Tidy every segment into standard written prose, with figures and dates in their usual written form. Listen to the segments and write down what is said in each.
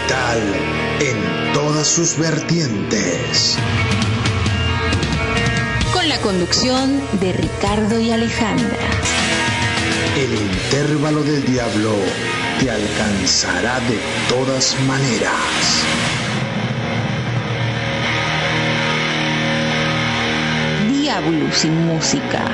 metal en todas sus vertientes. Con la conducción de Ricardo y Alejandra. El intervalo del diablo te alcanzará de todas maneras. Diablo sin música.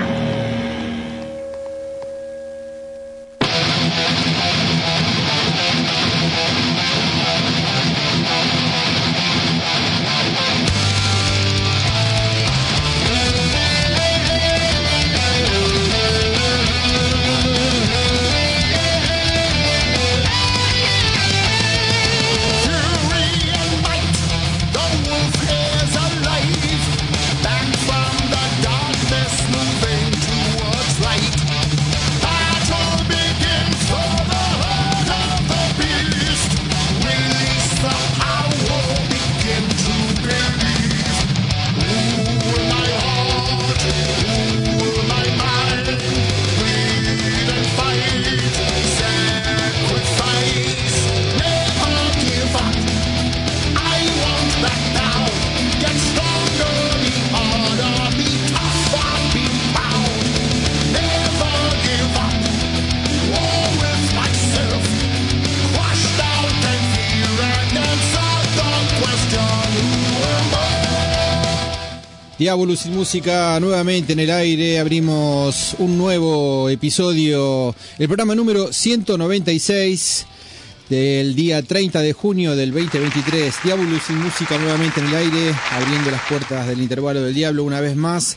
Diablo sin música nuevamente en el aire, abrimos un nuevo episodio, el programa número 196 del día 30 de junio del 2023. Diablo sin música nuevamente en el aire, abriendo las puertas del intervalo del diablo una vez más.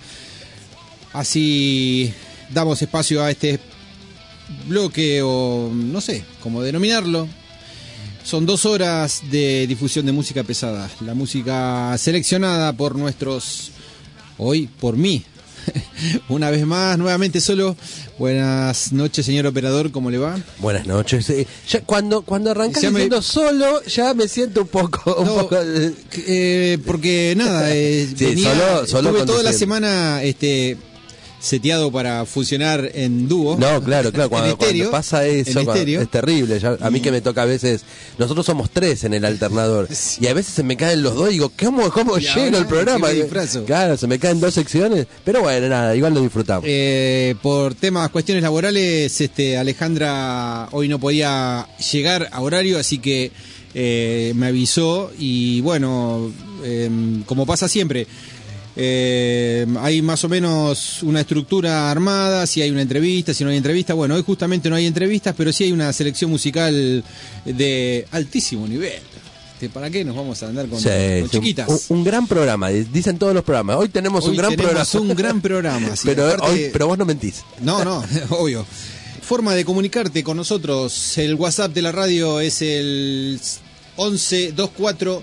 Así damos espacio a este bloque, o no sé cómo denominarlo. Son 2 horas de difusión de música pesada, la música seleccionada por nuestros... Hoy por mí, una vez más, nuevamente solo. Buenas noches, señor operador, ¿cómo le va? Buenas noches. Ya cuando arrancás diciendo solo, ya me siento un poco... Porque nada, sí, solo estuve toda la semana seteado para funcionar en dúo. No, claro, cuando pasa eso es terrible. A mí que me toca a veces, nosotros somos 3 en el alternador, sí. Y a veces se me caen los 2 y digo, ¿cómo lleno el programa? Claro, se me caen 2 secciones, pero bueno, nada, igual lo disfrutamos. Por cuestiones laborales, Alejandra hoy no podía llegar a horario, así que me avisó y bueno, como pasa siempre, hay más o menos una estructura armada, si hay una entrevista, si no hay entrevista. Bueno, hoy justamente no hay entrevistas, pero sí hay una selección musical de altísimo nivel. ¿Para qué nos vamos a andar con chiquitas? Un gran programa, dicen todos los programas. Hoy tenemos un gran programa. Sí, pero vos no mentís. No, obvio. Forma de comunicarte con nosotros. El WhatsApp de la radio es el 1124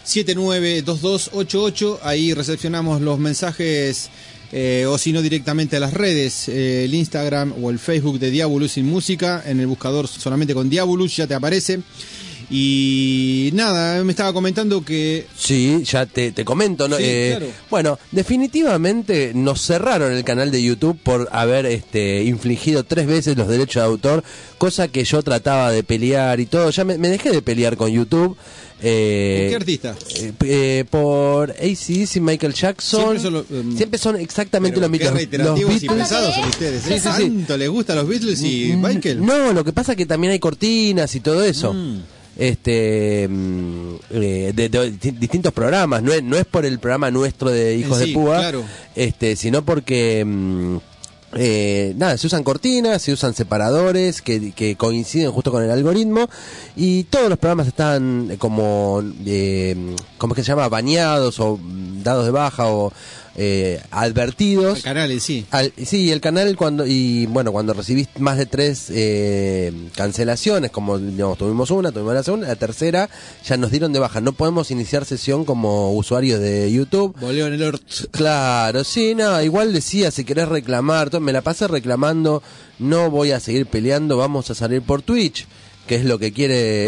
792288, ahí recepcionamos los mensajes, o si no directamente a las redes, el Instagram o el Facebook de Diabolus sin música, en el buscador solamente con Diabolus ya te aparece. Y nada, me estaba comentando que... Sí, ya te comento, ¿no? Sí, claro. Bueno, definitivamente nos cerraron el canal de YouTube por haber infligido 3 veces los derechos de autor, cosa que yo trataba de pelear y todo. Ya me dejé de pelear con YouTube. ¿Por qué artista? Por AC/DC, Michael Jackson. Siempre son exactamente los mismos. Reiterativos y pesados son ustedes. Sí. ¿Tanto les gustan los Beatles y Michael? No, lo que pasa es que también hay cortinas y todo eso. De distintos programas. No es por el programa nuestro de Hijos de Púa, claro. Sino porque... se usan cortinas, se usan separadores que coinciden justo con el algoritmo, y todos los programas están como ¿cómo es que se llama? Baneados o dados de baja o advertidos. Al canal, sí. Sí, el canal cuando recibís más de 3 cancelaciones, como digamos, tuvimos la segunda, la tercera ya nos dieron de baja. No podemos iniciar sesión como usuarios de YouTube. Volvió en el alert. Claro, sí, no, igual decía, si querés reclamar, me la pasé reclamando, no voy a seguir peleando, vamos a salir por Twitch, que es lo que quiere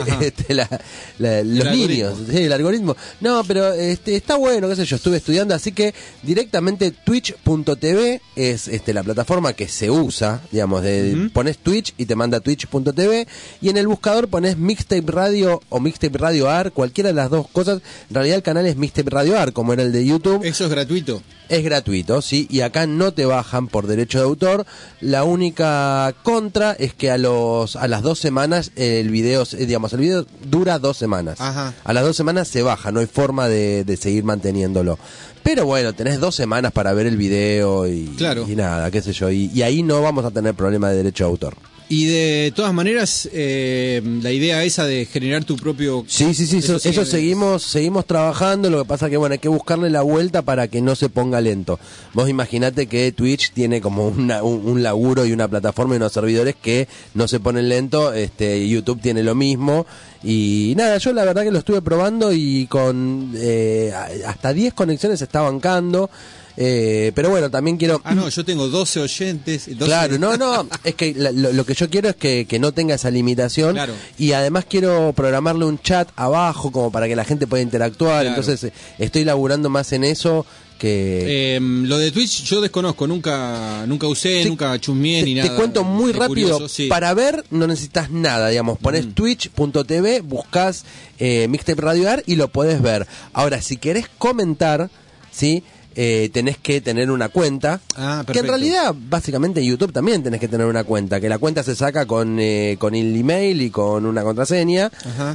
los niños, ¿sí? El algoritmo. No, pero está bueno, qué sé yo, estuve estudiando, así que directamente twitch.tv es la plataforma que se usa, digamos, pones Twitch y te manda a twitch.tv, y en el buscador pones Mixtape Radio o Mixtape Radio AR, cualquiera de las dos cosas. En realidad el canal es Mixtape Radio AR, como era el de YouTube. ¿Eso es gratuito? Es gratuito, sí, y acá no te bajan por derecho de autor. La única contra es que a las 2 semanas el video dura 2 semanas. Ajá. A las 2 semanas se baja, no hay forma de seguir manteniéndolo. Pero bueno, tenés 2 semanas para ver el video y nada, qué sé yo, y ahí no vamos a tener problema de derecho de autor. Y de todas maneras, la idea esa de generar tu propio... Sí, eso seguimos trabajando, lo que pasa que bueno, hay que buscarle la vuelta para que no se ponga lento. Vos imaginate que Twitch tiene como un laburo y una plataforma y unos servidores que no se ponen lento, YouTube tiene lo mismo, y nada, yo la verdad que lo estuve probando y con hasta 10 conexiones se está bancando. Pero bueno, también quiero... no, yo tengo 12 oyentes. 12... Claro, no, es que lo que yo quiero es que no tenga esa limitación. Claro. Y además quiero programarle un chat abajo como para que la gente pueda interactuar. Claro. Entonces estoy laburando más en eso que... lo de Twitch yo desconozco, nunca usé, nunca chusmeé ni nada. Te cuento muy rápido, curioso, sí. Para ver no necesitas nada, digamos, pones twitch.tv, buscas Mixtape Radio AR y lo podés ver. Ahora, si querés comentar, ¿sí? Tenés que tener una cuenta, que en realidad básicamente en YouTube también tenés que tener una cuenta, que la cuenta se saca con el email y con una contraseña. Ajá.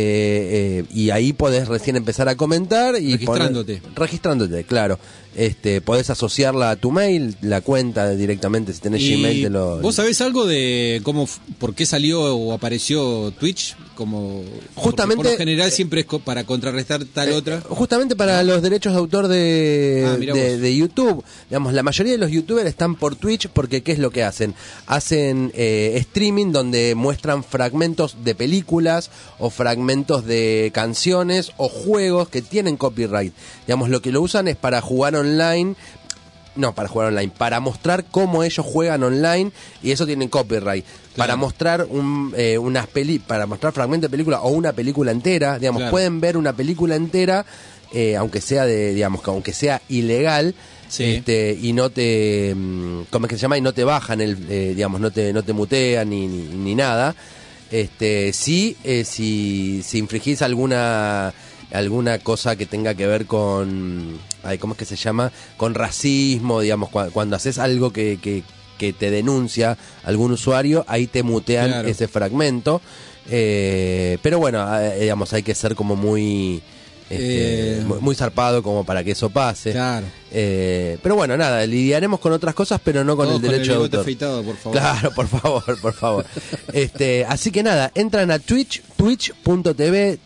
Y ahí podés recién empezar a comentar y registrándote, claro. Podés asociarla a tu mail, la cuenta directamente, si tenés Gmail te lo... ¿Vos sabés algo de por qué salió o apareció Twitch? Justamente, por lo general siempre es para contrarrestar tal otra. Justamente para los derechos de autor de YouTube. Digamos, la mayoría de los youtubers están por Twitch porque ¿qué es lo que hacen? Hacen streaming donde muestran fragmentos de películas o fragmentos de canciones o juegos que tienen copyright. Digamos, lo que lo usan es para jugar online. No, para jugar online, para mostrar cómo ellos juegan online, y eso tienen copyright. Claro. Para mostrar para mostrar fragmentos de película o una película entera, digamos, claro. Pueden ver una película entera, aunque sea aunque sea ilegal, sí. Y no te, ¿cómo es que se llama? Y no te bajan no te mutean ni nada. Si infringís alguna cosa que tenga que ver con, ¿cómo es que se llama? Con racismo, digamos, cuando haces algo que te denuncia algún usuario, ahí te mutean, claro, ese fragmento. Pero bueno, digamos, hay que ser como muy zarpado como para que eso pase. Claro. Pero bueno, nada, lidiaremos con otras cosas, pero no con el derecho de autor. Afeitado, por favor. Claro, por favor. Así que nada, entran a twitch.tv,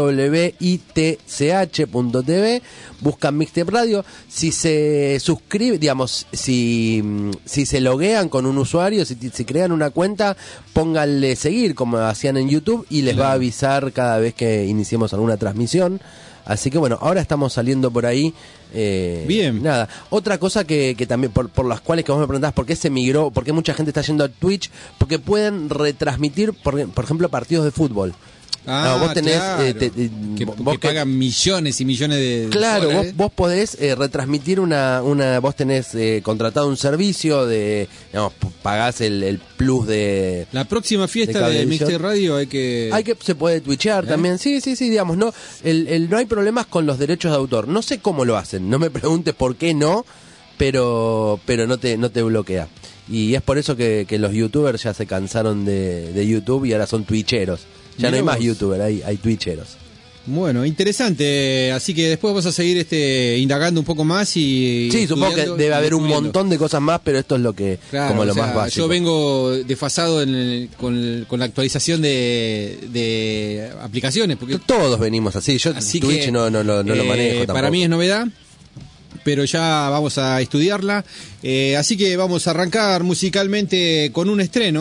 twitch.tv, buscan Mixtape Radio. Si se suscriben, digamos, si se loguean con un usuario, si crean una cuenta, pónganle seguir como hacían en YouTube y les va a avisar cada vez que iniciemos alguna transmisión. Así que bueno, ahora estamos saliendo por ahí. Bien. Nada. Otra cosa que también, por las cuales que vos me preguntás, ¿por qué se migró? ¿Por qué mucha gente está yendo a Twitch? Porque pueden retransmitir, por ejemplo, partidos de fútbol. Vos tenés, claro, que pagan millones y millones de claro, vos podés retransmitir vos tenés contratado un servicio digamos, pagás el plus de... La próxima fiesta de Mixtape Radio se puede twitchear también, sí, digamos, no hay problemas con los derechos de autor, no sé cómo lo hacen, no me preguntes por qué no, pero no te bloquea. Y es por eso que los youtubers ya se cansaron de YouTube y ahora son twitcheros. Ya no hay más youtubers, hay twitcheros. Bueno, interesante. Así que después vamos a seguir indagando un poco más y... Sí, supongo que debe haber un montón de cosas más, pero esto es lo que, claro, como lo más básico. Yo vengo desfasado con la actualización de aplicaciones. Porque todos venimos así. Yo Twitch no lo manejo tampoco. Para mí es novedad, pero ya vamos a estudiarla. Así que vamos a arrancar musicalmente con un estreno.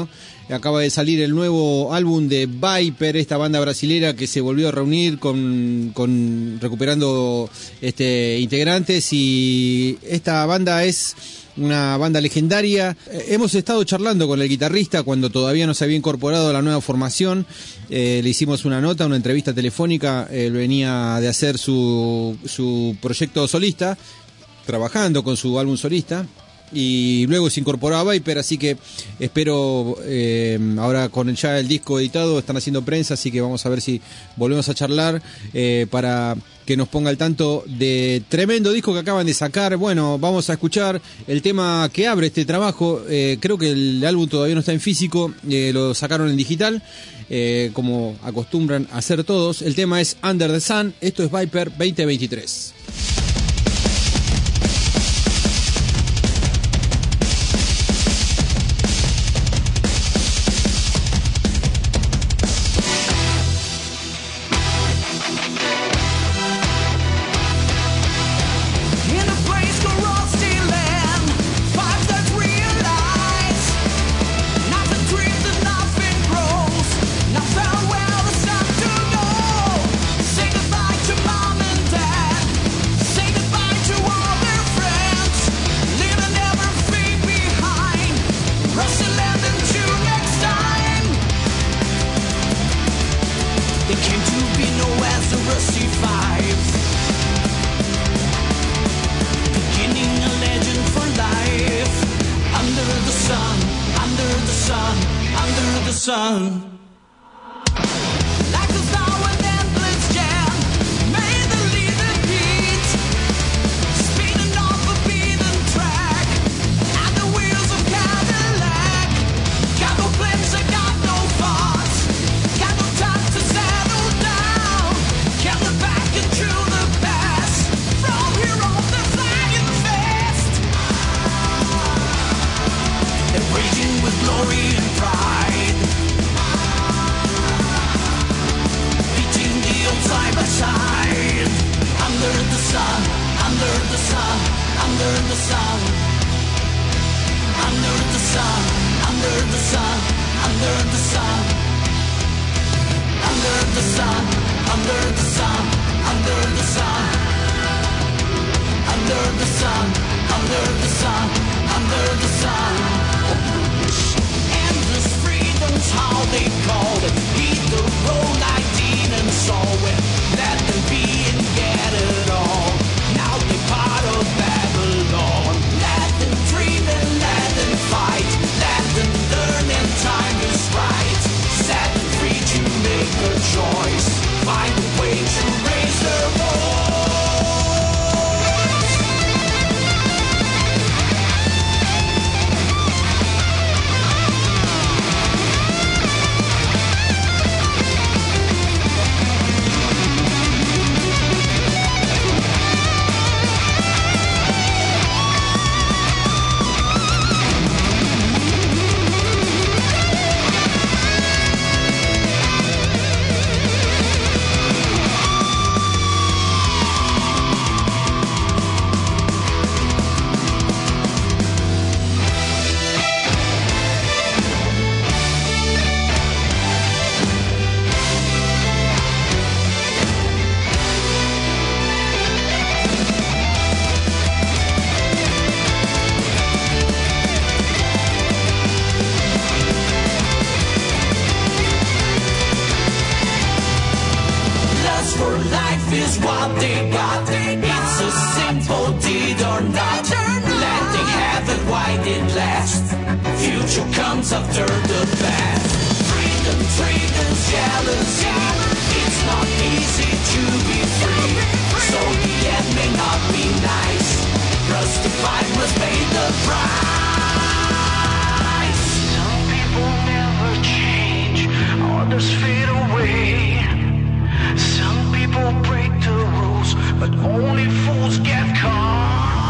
acaba de salir el nuevo álbum de Viper, esta banda brasilera que se volvió a reunir con recuperando integrantes, y esta banda es una banda legendaria. Hemos estado charlando con el guitarrista cuando todavía no se había incorporado a la nueva formación. Le hicimos una nota, una entrevista telefónica. Él venía de hacer su proyecto solista, trabajando con su álbum solista, y luego se incorporó a Viper, así que espero, ahora con ya el disco editado, están haciendo prensa, así que vamos a ver si volvemos a charlar para que nos ponga al tanto de tremendo disco que acaban de sacar. Bueno, vamos a escuchar el tema que abre este trabajo. Creo que el álbum todavía no está en físico, lo sacaron en digital, como acostumbran a hacer todos. El tema es Under the Sun. Esto es Viper 2023. Sun. Like a star with endless jam, may the leader beat, speeding off a beaten track, and the wheels of Cadillac. Got no plans, I got no thoughts, got no time to settle down. Can't look back into the past, from here on the flying fast. They're raging with glory and pride, side by side, under the sun, under the sun, under the sun, under the sun, under the sun, under the sun, under the sun, under the sun, under the sun, under the sun, under the sun, under the sun. Endless freedom's how they call it. Beat the road like demons saw it. Let them be and get it all. Now they're part of Babylon. Let them dream and let them fight. Let them learn and time is right. Set them free to make a choice. Find a way to raise their voice. After the past, freedom, traitors, jealousy. It's not easy to be free, so the end may not be nice. Justified must pay the price. Some people never change, others fade away. Some people break the rules, but only fools get caught.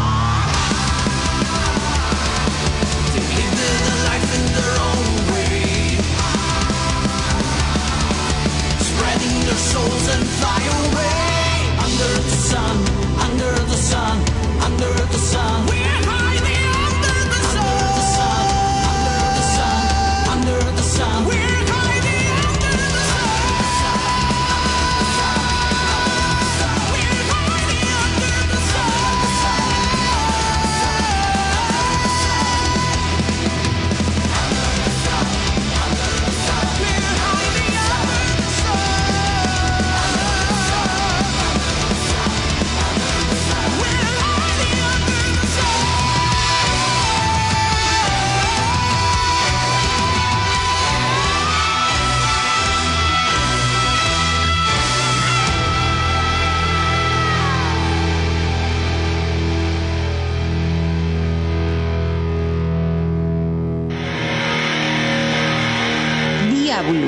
Souls and fly away under the sun, under the sun, under the sun. We're hiding under the sun, under the sun, under the sun, under the sun.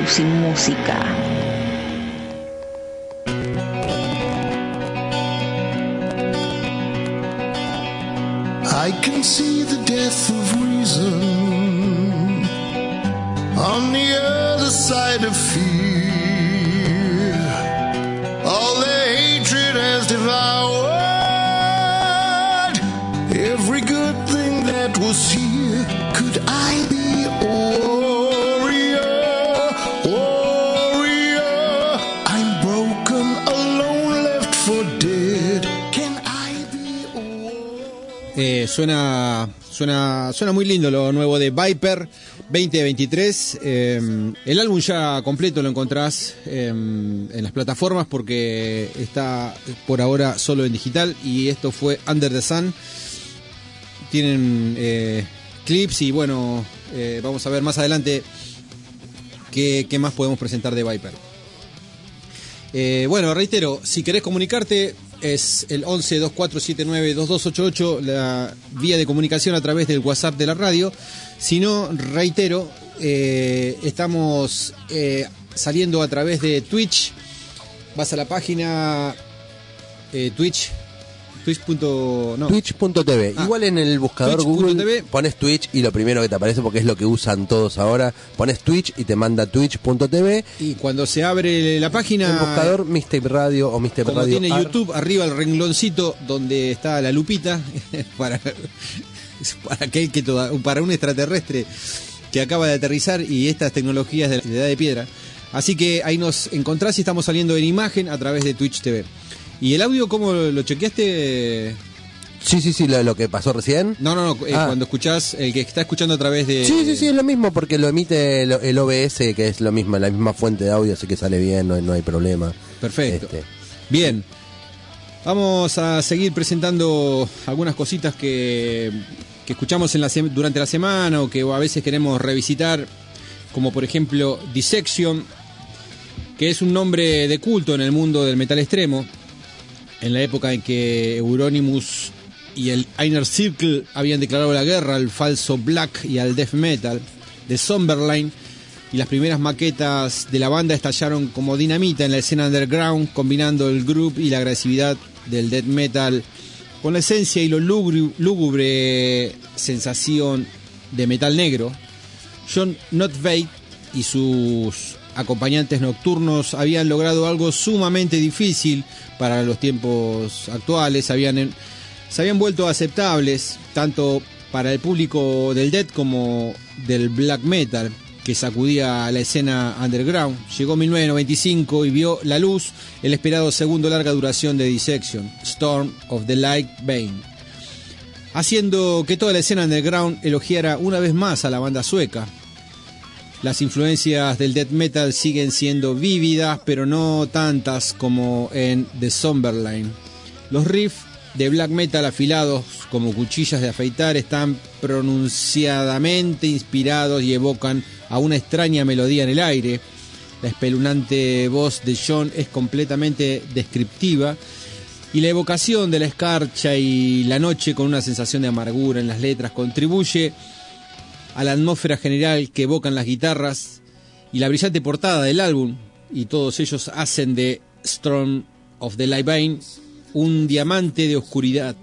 sin música. I can see the death of reason on the other side of fear. All the hatred has devoured every good thing that was here. Could I be a warrior? Warrior, I'm broken, alone, left for dead. Can I be a warrior? Suena muy lindo lo nuevo de Viper 2023. El álbum ya completo lo encontrás en las plataformas porque está por ahora solo en digital, y esto fue Under the Sun. Tienen clips y bueno, vamos a ver más adelante qué más podemos presentar de Viper. Bueno, reitero, si querés comunicarte es el 11 2479 2288, la vía de comunicación a través del WhatsApp de la radio. Si no, reitero, estamos saliendo a través de Twitch. Vas a la página Twitch.tv. Igual en el buscador Google Twitch.tv. pones Twitch y lo primero que te aparece, porque es lo que usan todos ahora, pones Twitch y te manda Twitch.tv. Y cuando se abre la página, el buscador Mixtape Radio o Mixtape como Radio tiene Ar. YouTube, arriba el rengloncito donde está la lupita para para un extraterrestre que acaba de aterrizar y estas tecnologías de la edad de piedra. Así que ahí nos encontrás y estamos saliendo en imagen a través de Twitch TV. ¿Y el audio cómo lo chequeaste? Sí, lo que pasó recién. No, cuando escuchás, el que está escuchando a través de... Sí, es lo mismo, porque lo emite el OBS, que es lo mismo, la misma fuente de audio, así que sale bien, no hay problema. Perfecto. Bien. Vamos a seguir presentando algunas cositas que escuchamos durante la semana o que a veces queremos revisitar, como por ejemplo Dissection, que es un nombre de culto en el mundo del metal extremo, en la época en que Euronymous y el Inner Circle habían declarado la guerra al falso black y al death metal de Somberline, y las primeras maquetas de la banda estallaron como dinamita en la escena underground, combinando el groove y la agresividad del death metal con la esencia y lo lúgubre sensación de metal negro. John Notveit y sus acompañantes nocturnos habían logrado algo sumamente difícil para los tiempos actuales. Se habían vuelto aceptables tanto para el público del death como del black metal, que sacudía la escena underground. Llegó 1995 y vio la luz el esperado segundo larga duración de Dissection, Storm of the Light Bane, haciendo que toda la escena underground elogiara una vez más a la banda sueca. Las influencias del death metal siguen siendo vívidas, pero no tantas como en The Somberline. Los riffs de black metal afilados como cuchillas de afeitar están pronunciadamente inspirados y evocan a una extraña melodía en el aire. La espeluznante voz de John es completamente descriptiva, y la evocación de la escarcha y la noche con una sensación de amargura en las letras contribuye a la atmósfera general que evocan las guitarras y la brillante portada del álbum, y todos ellos hacen de Storm of the Light Bane un diamante de oscuridad.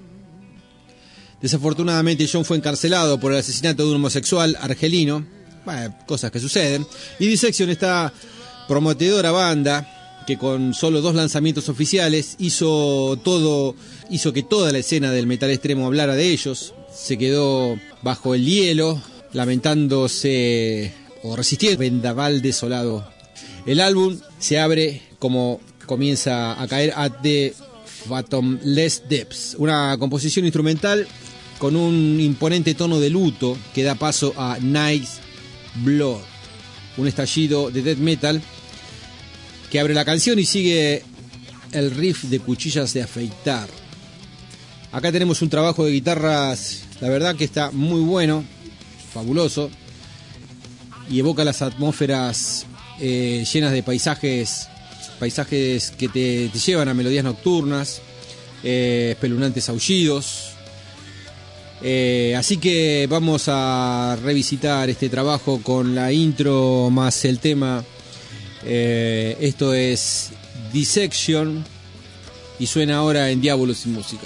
Desafortunadamente John fue encarcelado por el asesinato de un homosexual argelino, cosas que suceden, y Dissection, esta prometedora banda que con solo 2 lanzamientos oficiales hizo que toda la escena del metal extremo hablara de ellos, se quedó bajo el hielo, lamentándose o resistiendo vendaval desolado. El álbum se abre como comienza a caer at the Fathomless Depths, una composición instrumental con un imponente tono de luto que da paso a Night's Blood, un estallido de death metal que abre la canción y sigue el riff de cuchillas de afeitar. Acá tenemos un trabajo de guitarras, la verdad que está muy bueno, fabuloso, y evoca las atmósferas llenas de paisajes que te llevan a melodías nocturnas, espeluznantes aullidos, Así que vamos a revisitar este trabajo con la intro más el tema. Esto es Dissection y suena ahora en Diablo sin música.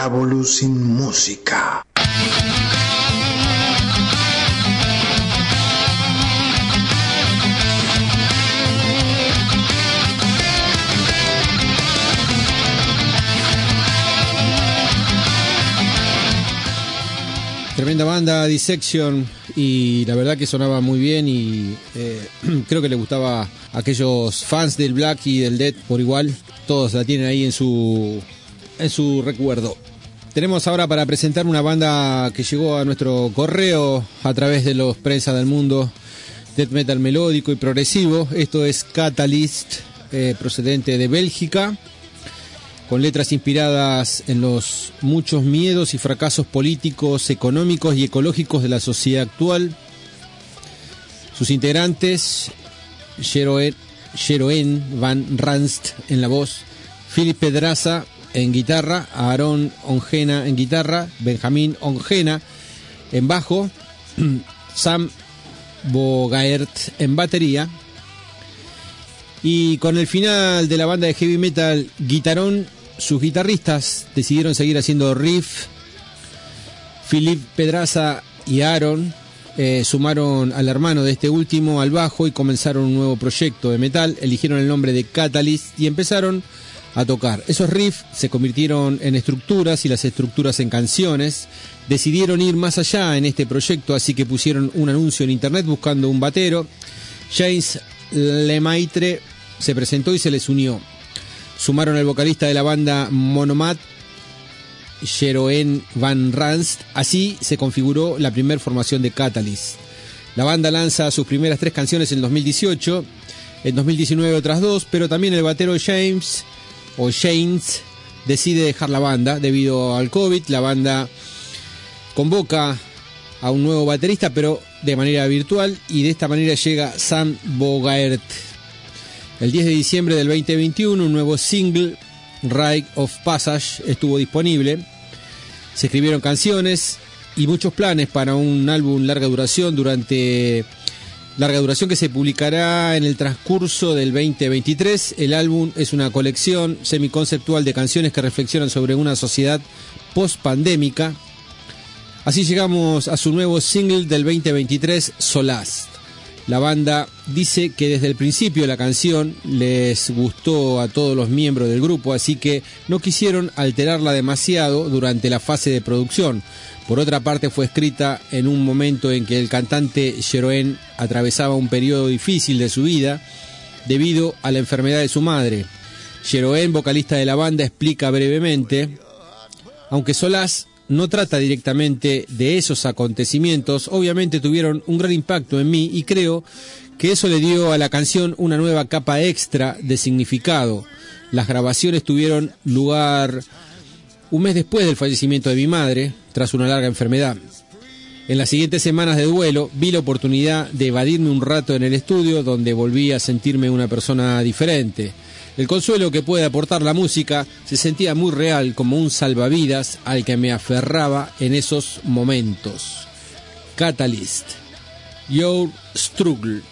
Diablo sin música. Tremenda banda, Dissection, y la verdad que sonaba muy bien y creo que le gustaba a aquellos fans del Black y del Death por igual. Todos la tienen ahí en su recuerdo. Tenemos ahora para presentar una banda que llegó a nuestro correo a través de los Prensa del Mundo, death metal melódico y progresivo. Esto es Catalyst, procedente de Bélgica, con letras inspiradas en los muchos miedos y fracasos políticos, económicos y ecológicos de la sociedad actual. Sus integrantes: Jeroen van Ranst en la voz, Philip Pedraza en guitarra, Aaron Ongena en guitarra, Benjamín Ongena en bajo, Sam Bogaert en batería. Y con el final de la banda de heavy metal Guitarón, sus guitarristas decidieron seguir haciendo riff. Philip Pedraza y Aaron sumaron al hermano de este último al bajo y comenzaron un nuevo proyecto de metal. Eligieron el nombre de Catalyst y empezaron a tocar. Esos riffs se convirtieron en estructuras y las estructuras en canciones. Decidieron ir más allá en este proyecto, así que pusieron un anuncio en internet buscando un batero. James Lemaitre se presentó y se les unió. Sumaron al vocalista de la banda Monomad, Jeroen van Ranst. Así se configuró la primera formación de Catalyst. La banda lanza sus primeras 3 canciones en 2018, en 2019 otras 2, pero también el batero James decide dejar la banda debido al COVID. La banda convoca a un nuevo baterista, pero de manera virtual, y de esta manera llega Sam Bogaert. El 10 de diciembre del 2021, un nuevo single, Rite of Passage, estuvo disponible. Se escribieron canciones y muchos planes para un álbum larga duración que se publicará en el transcurso del 2023. El álbum es una colección semiconceptual de canciones que reflexionan sobre una sociedad post-pandémica. Así llegamos a su nuevo single del 2023, Solast. La banda dice que desde el principio la canción les gustó a todos los miembros del grupo, así que no quisieron alterarla demasiado durante la fase de producción. Por otra parte, fue escrita en un momento en que el cantante Jeroen atravesaba un periodo difícil de su vida debido a la enfermedad de su madre. Jeroen, vocalista de la banda, explica brevemente: aunque Solast no trata directamente de esos acontecimientos, obviamente tuvieron un gran impacto en mí y creo que eso le dio a la canción una nueva capa extra de significado. Las grabaciones tuvieron lugar un mes después del fallecimiento de mi madre, tras una larga enfermedad. En las siguientes semanas de duelo, vi la oportunidad de evadirme un rato en el estudio, donde volví a sentirme una persona diferente. El consuelo que puede aportar la música se sentía muy real, como un salvavidas al que me aferraba en esos momentos. Catalyst, Your Struggle.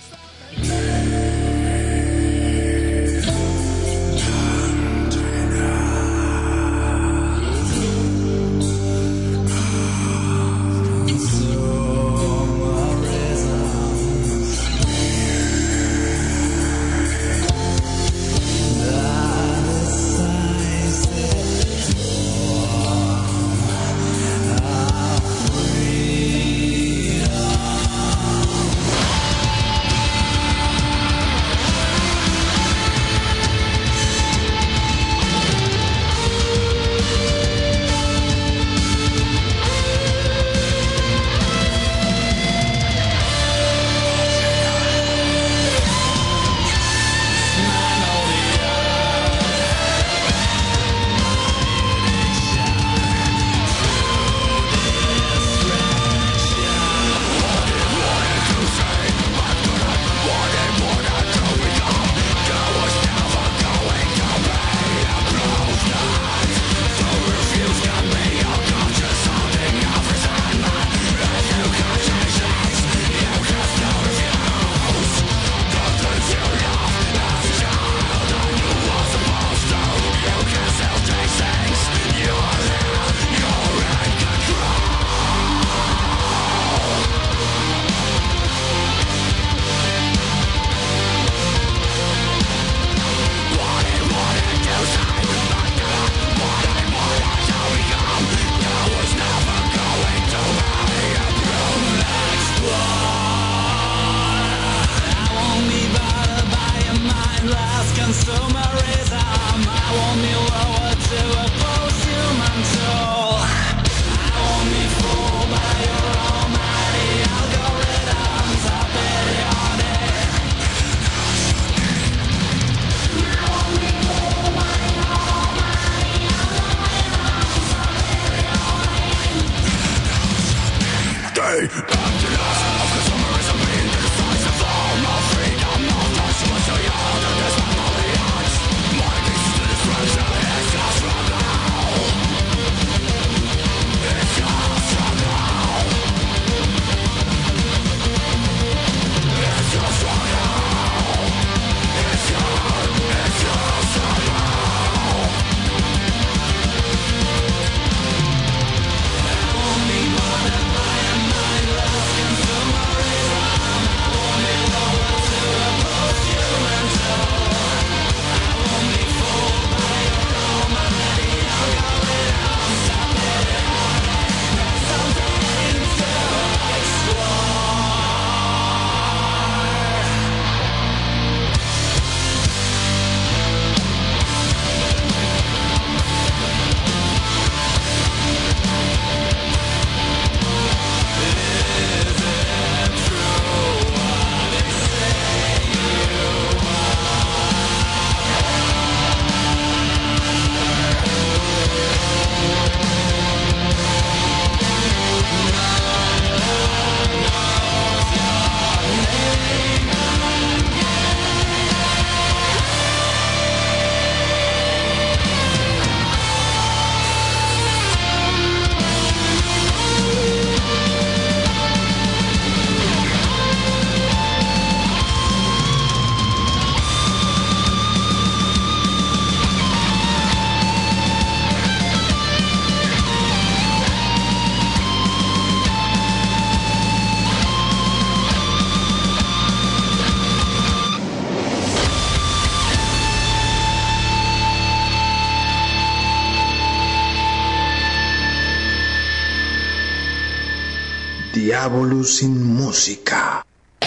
Diablo sin música.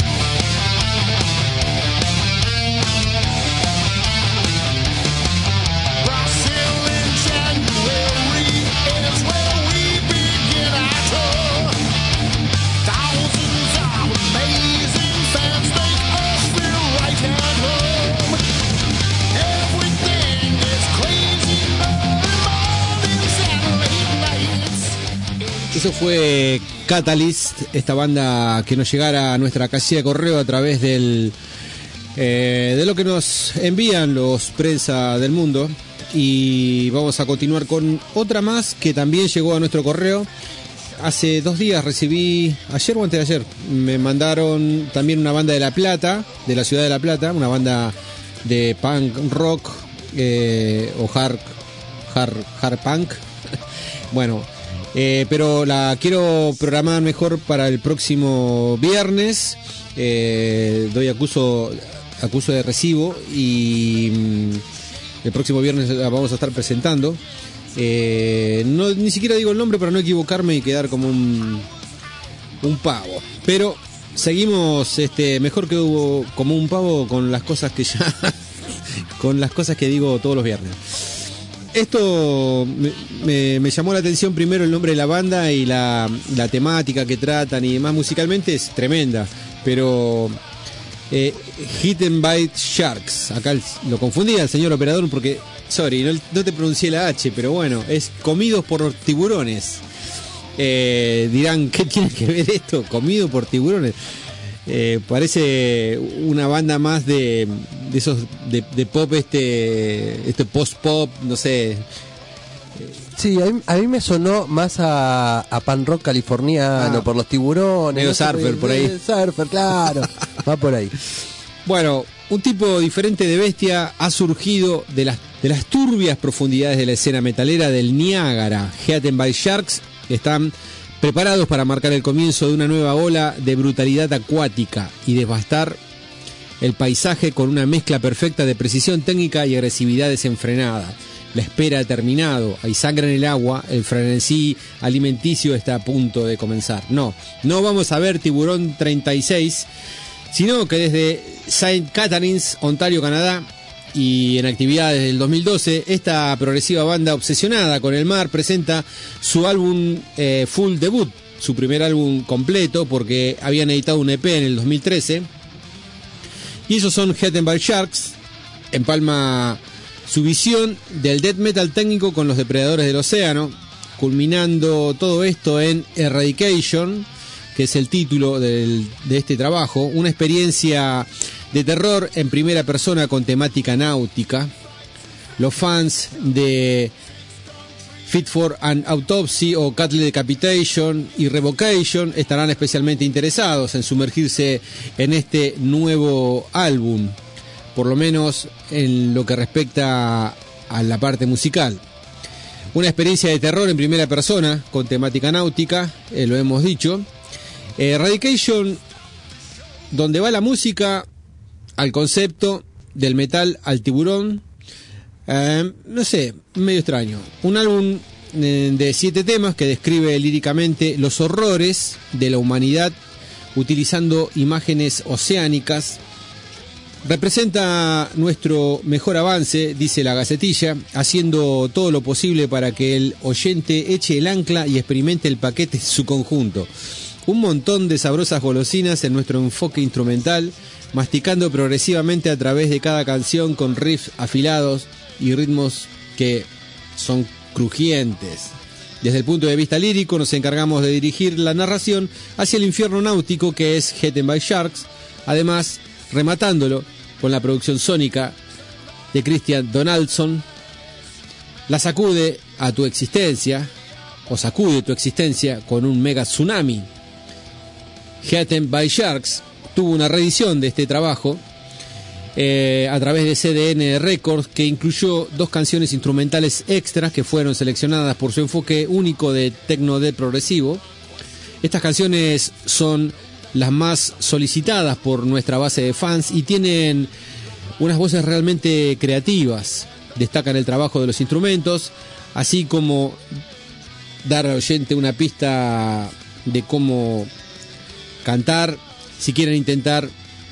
Eso fue Catalyst, esta banda que nos llegara a nuestra casilla de correo a través de lo que nos envían los prensa del mundo. Y vamos a continuar con otra más que también llegó a nuestro correo. Hace 2 días recibí, ayer o antes de ayer, me mandaron también una banda de La Plata, de la ciudad de La Plata, una banda de punk rock o hard punk. Bueno, pero la quiero programar mejor para el próximo viernes. Acuso de recibo y el próximo viernes la vamos a estar presentando. Ni siquiera digo el nombre para no equivocarme y quedar como un pavo. Pero seguimos mejor que hubo como un pavo con las cosas que ya con las cosas que digo todos los viernes. Esto me llamó la atención primero el nombre de la banda y la temática que tratan y demás. Musicalmente es tremenda, pero Hidden by Sharks, acá lo confundía el señor operador porque, sorry, no te pronuncié la H, pero bueno, es comidos por tiburones. Dirán, ¿qué tiene que ver esto? Comido por tiburones. Parece una banda más de esos de pop, post-pop, no sé. Sí, a mí me sonó más a pan rock californiano por los tiburones. Medio surfer por ahí. Surfer, claro. Va por ahí. Bueno, un tipo diferente de bestia ha surgido de las turbias profundidades de la escena metalera del Niágara. Hidden by Sharks están preparados para marcar el comienzo de una nueva ola de brutalidad acuática y devastar el paisaje con una mezcla perfecta de precisión técnica y agresividad desenfrenada. La espera ha terminado, hay sangre en el agua, el frenesí alimenticio está a punto de comenzar. No vamos a ver Tiburón 36, sino que desde St. Catharines, Ontario, Canadá, y en actividad desde el 2012, esta progresiva banda obsesionada con el mar presenta su álbum full debut, su primer álbum completo, porque habían editado un EP en el 2013. Y esos son Hidden by Sharks. Empalma su visión del death metal técnico con los depredadores del océano, culminando todo esto en Eradication, que es el título de este trabajo, una experiencia de terror en primera persona con temática náutica. Los fans de Fit for an Autopsy o Cattle Decapitation y Revocation estarán especialmente interesados en sumergirse en este nuevo álbum, por lo menos en lo que respecta a la parte musical. Una experiencia de terror en primera persona con temática náutica, lo hemos dicho. Eradication, donde va la música al concepto, del metal al tiburón, no sé, medio extraño. Un álbum de 7 temas que describe líricamente los horrores de la humanidad utilizando imágenes oceánicas. Representa nuestro mejor avance, dice la Gacetilla, haciendo todo lo posible para que el oyente eche el ancla y experimente el paquete en su conjunto. Un montón de sabrosas golosinas en nuestro enfoque instrumental, masticando progresivamente a través de cada canción con riffs afilados y ritmos que son crujientes. Desde el punto de vista lírico nos encargamos de dirigir la narración hacia el infierno náutico que es Hidden by Sharks, además rematándolo con la producción sónica de Christian Donaldson. La sacude a tu existencia, o sacude tu existencia con un mega tsunami. Hidden by Sharks tuvo una reedición de este trabajo a través de CDN Records, que incluyó 2 canciones instrumentales extras que fueron seleccionadas por su enfoque único de techno death progresivo. Estas canciones son las más solicitadas por nuestra base de fans y tienen unas voces realmente creativas. Destacan el trabajo de los instrumentos, así como dar al oyente una pista de cómo cantar, si quieren intentar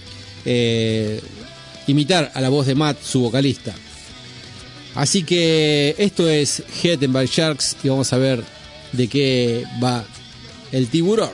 imitar a la voz de Matt, su vocalista. Así que esto es Eaten by Sharks y vamos a ver de qué va el tiburón.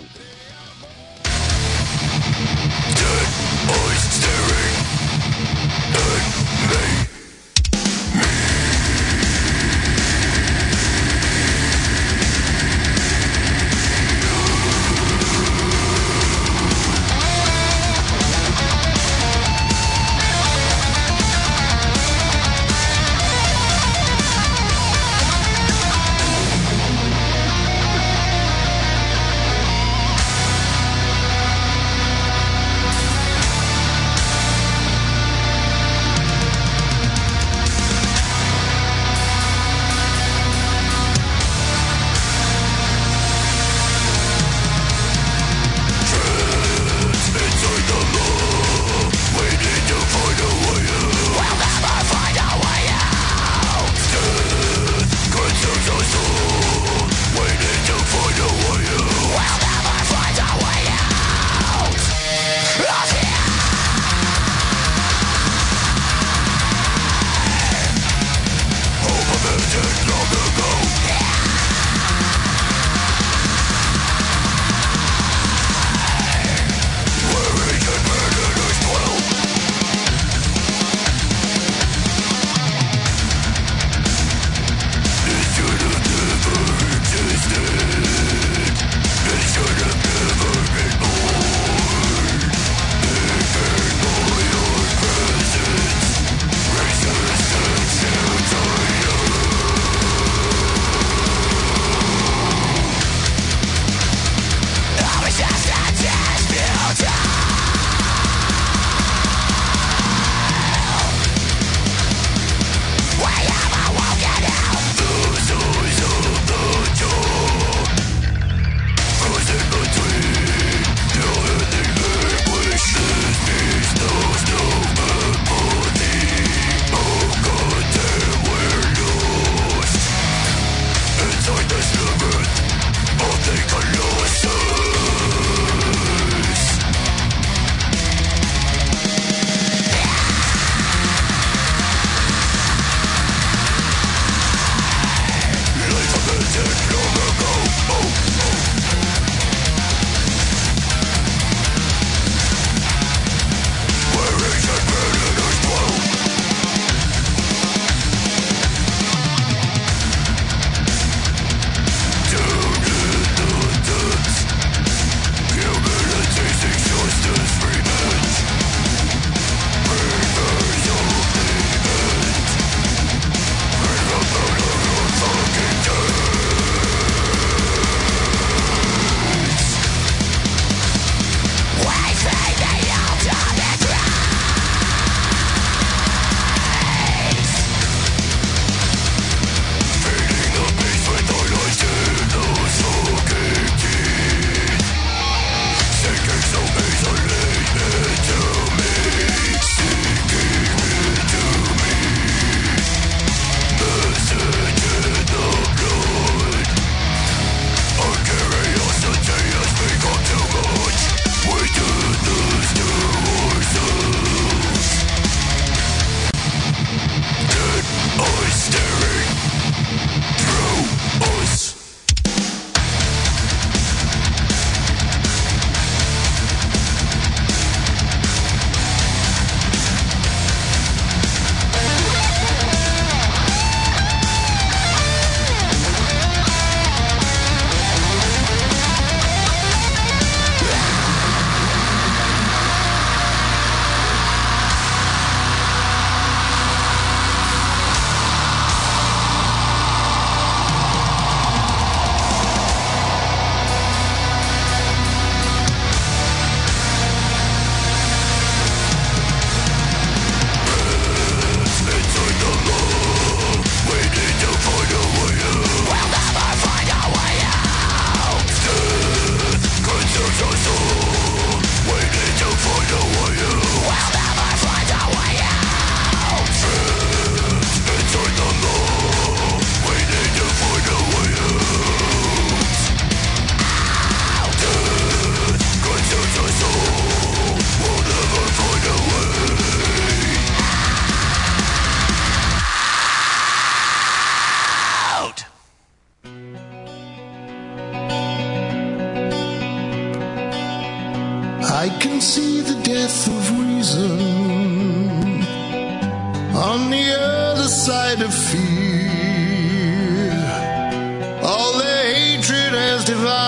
on the other side of fear. All the hatred has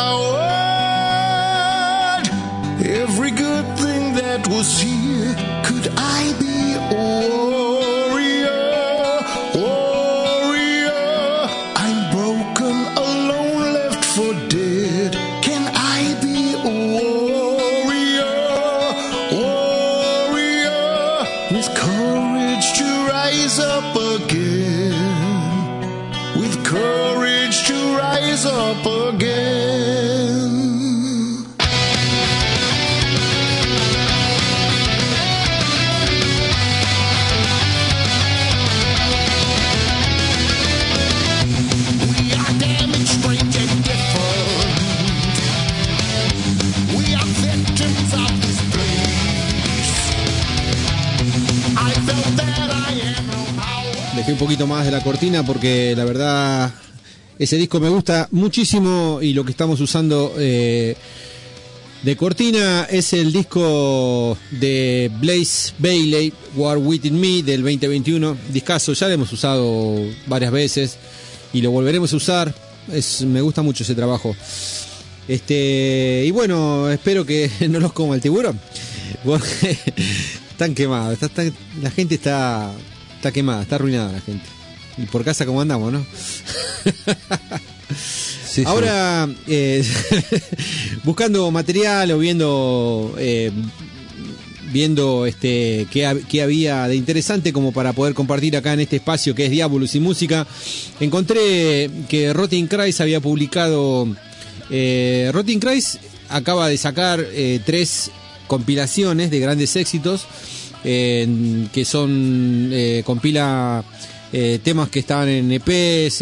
devoured every good thing that was here. Could I be a warrior? Warrior, I'm broken, alone, left for dead. Can I be a warrior? Warrior, with courage to rise up again. With courage to rise up again. We are damaged, strange and different. We are victims of this place. I felt that I am no power. Dejé un poquito más de la cortina porque la verdad ese disco me gusta muchísimo y lo que estamos usando de cortina es el disco de Blaze Bayley, War Within Me, del 2021. Discazo, ya lo hemos usado varias veces y lo volveremos a usar. Me gusta mucho ese trabajo. Y bueno, espero que no los coma el tiburón. Están quemados, la gente está quemada, está arruinada la gente. Y por casa como andamos, ¿no? Sí, ahora, buscando material o viendo qué había de interesante como para poder compartir acá en este espacio que es Diabolus y Música, encontré que Rotting Christ había publicado. Rotting Christ acaba de sacar 3 compilaciones de grandes éxitos, que son compila temas que estaban en EPs,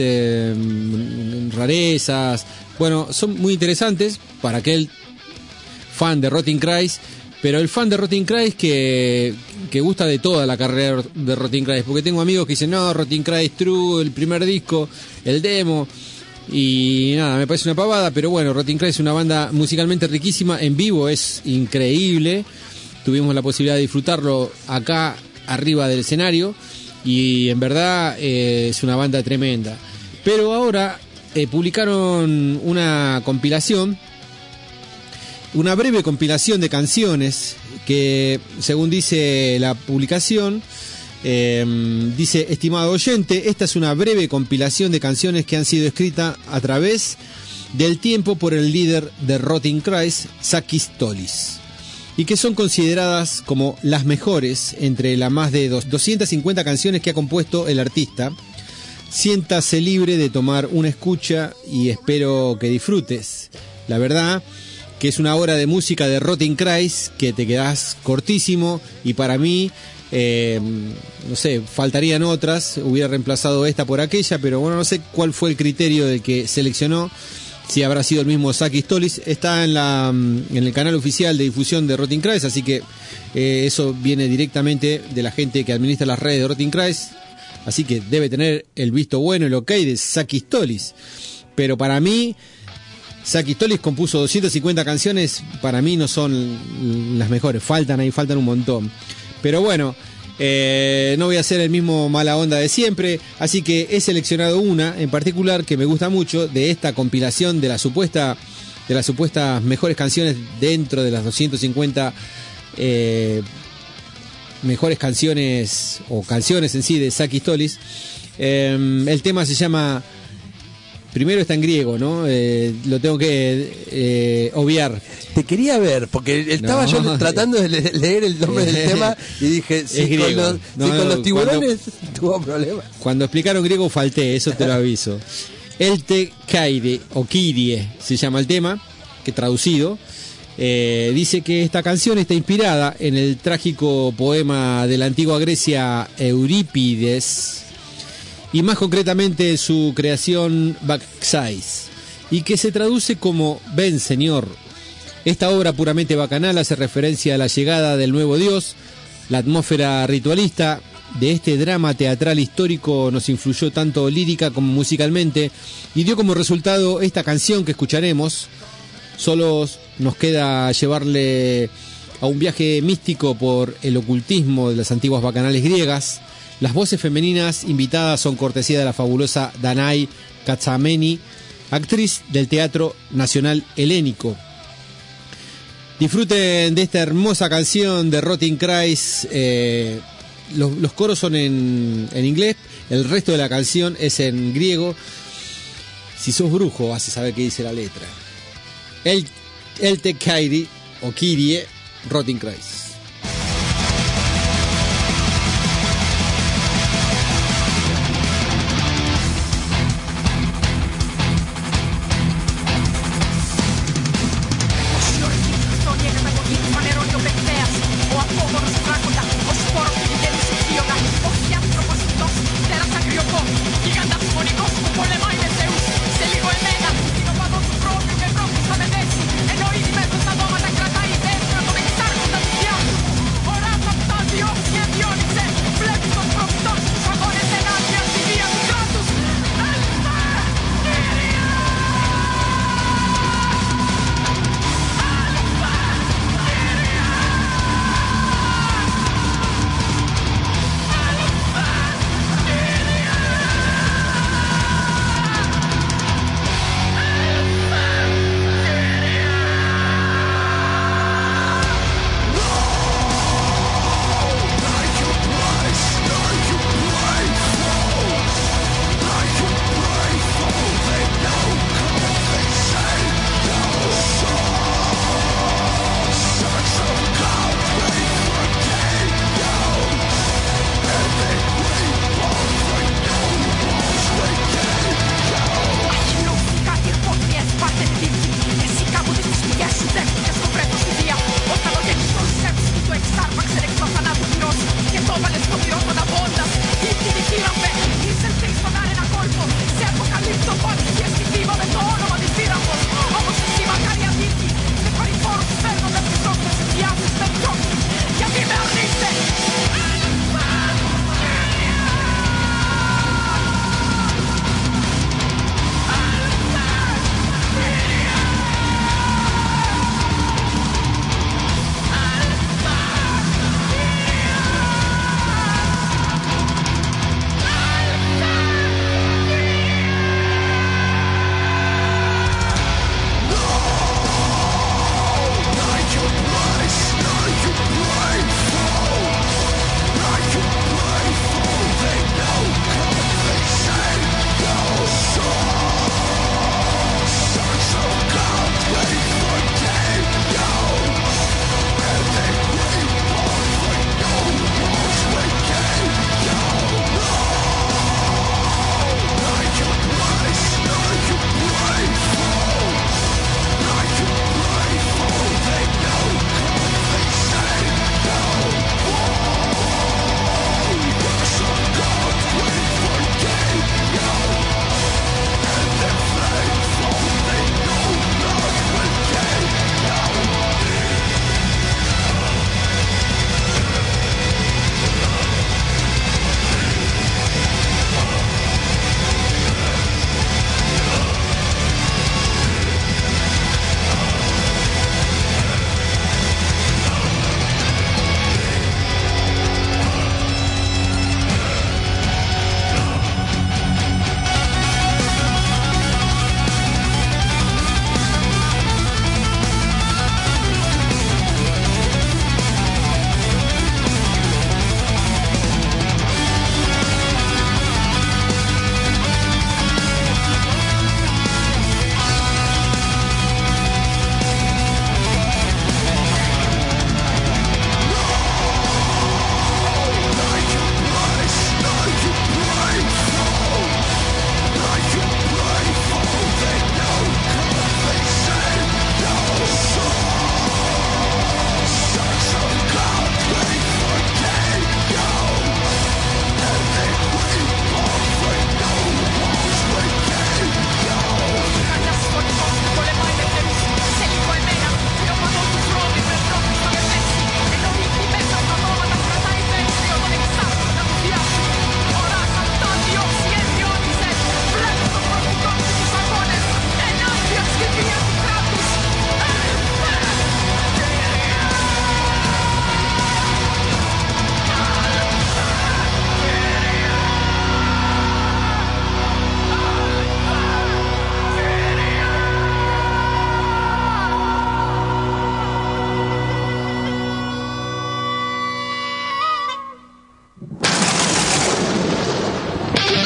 en rarezas. Bueno, son muy interesantes para aquel fan de Rotting Christ, pero el fan de Rotting Christ que gusta de toda la carrera de Rotting Christ, porque tengo amigos que dicen, no, Rotting Christ True, el primer disco, el demo, y nada, me parece una pavada, pero bueno, Rotting Christ es una banda musicalmente riquísima, en vivo es increíble, tuvimos la posibilidad de disfrutarlo acá arriba del escenario, y en verdad es una banda tremenda. Pero ahora publicaron una compilación, una breve compilación de canciones que, según dice la publicación, dice: estimado oyente, esta es una breve compilación de canciones que han sido escritas a través del tiempo por el líder de Rotting Christ, Sakis Tolis, y que son consideradas como las mejores entre las más de 250 canciones que ha compuesto el artista. Siéntase libre de tomar una escucha y espero que disfrutes. La verdad que es una hora de música de Rotting Christ que te quedás cortísimo, y para mí, no sé, faltarían otras, hubiera reemplazado esta por aquella, pero bueno, no sé cuál fue el criterio del que seleccionó. Si habrá sido el mismo Sakis Tolis. Está en el canal oficial de difusión de Rotting Christ, así que eso viene directamente de la gente que administra las redes de Rotting Christ, así que debe tener el visto bueno, el ok de Sakis Tolis. Pero para mí, Sakis Tolis compuso 250 canciones, para mí no son las mejores, faltan un montón. Pero bueno, no voy a hacer el mismo mala onda de siempre, así que he seleccionado una en particular que me gusta mucho de esta compilación de las supuestas mejores canciones dentro de las 250 mejores canciones o canciones en sí de Sakis Tolis. El tema se llama, primero está en griego, ¿no? Lo tengo que obviar. Te quería ver, porque estaba yo tratando de leer el nombre del tema y dije, si con los tiburones tuvo problemas. Cuando explicaron griego falté, eso te lo aviso. El te Kaide, o Kyrie, se llama el tema, que traducido, dice que esta canción está inspirada en el trágico poema de la antigua Grecia Eurípides, y más concretamente su creación Bakzais, y que se traduce como Ven Señor. Esta obra puramente bacanal hace referencia a la llegada del nuevo Dios. La atmósfera ritualista de este drama teatral histórico nos influyó tanto lírica como musicalmente y dio como resultado esta canción que escucharemos. Solo nos queda llevarle a un viaje místico por el ocultismo de las antiguas bacanales griegas. Las voces femeninas invitadas son cortesía de la fabulosa Danai Katsameni, actriz del Teatro Nacional Helénico. Disfruten de esta hermosa canción de Rotting Christ. Los coros son en inglés, el resto de la canción es en griego. Si sos brujo vas a saber qué dice la letra. El te Kairi o Kyrie Rotting Christ. E noi di mezzo stavamo a trattare i dentro a cominciare con la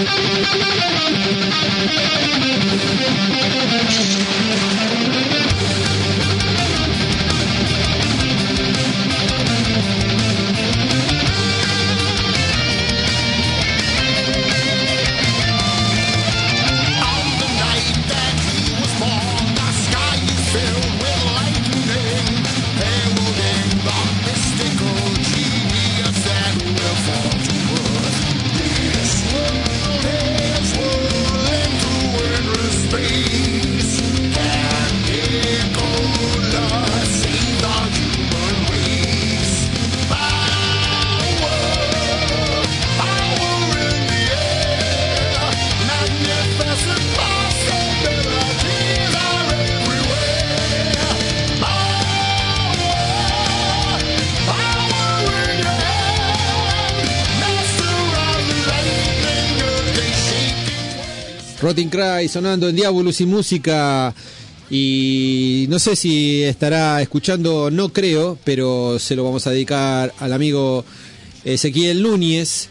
Rotting Cry sonando en Diabolus y Música, y no sé si estará escuchando, no creo, pero se lo vamos a dedicar al amigo Ezequiel Núñez.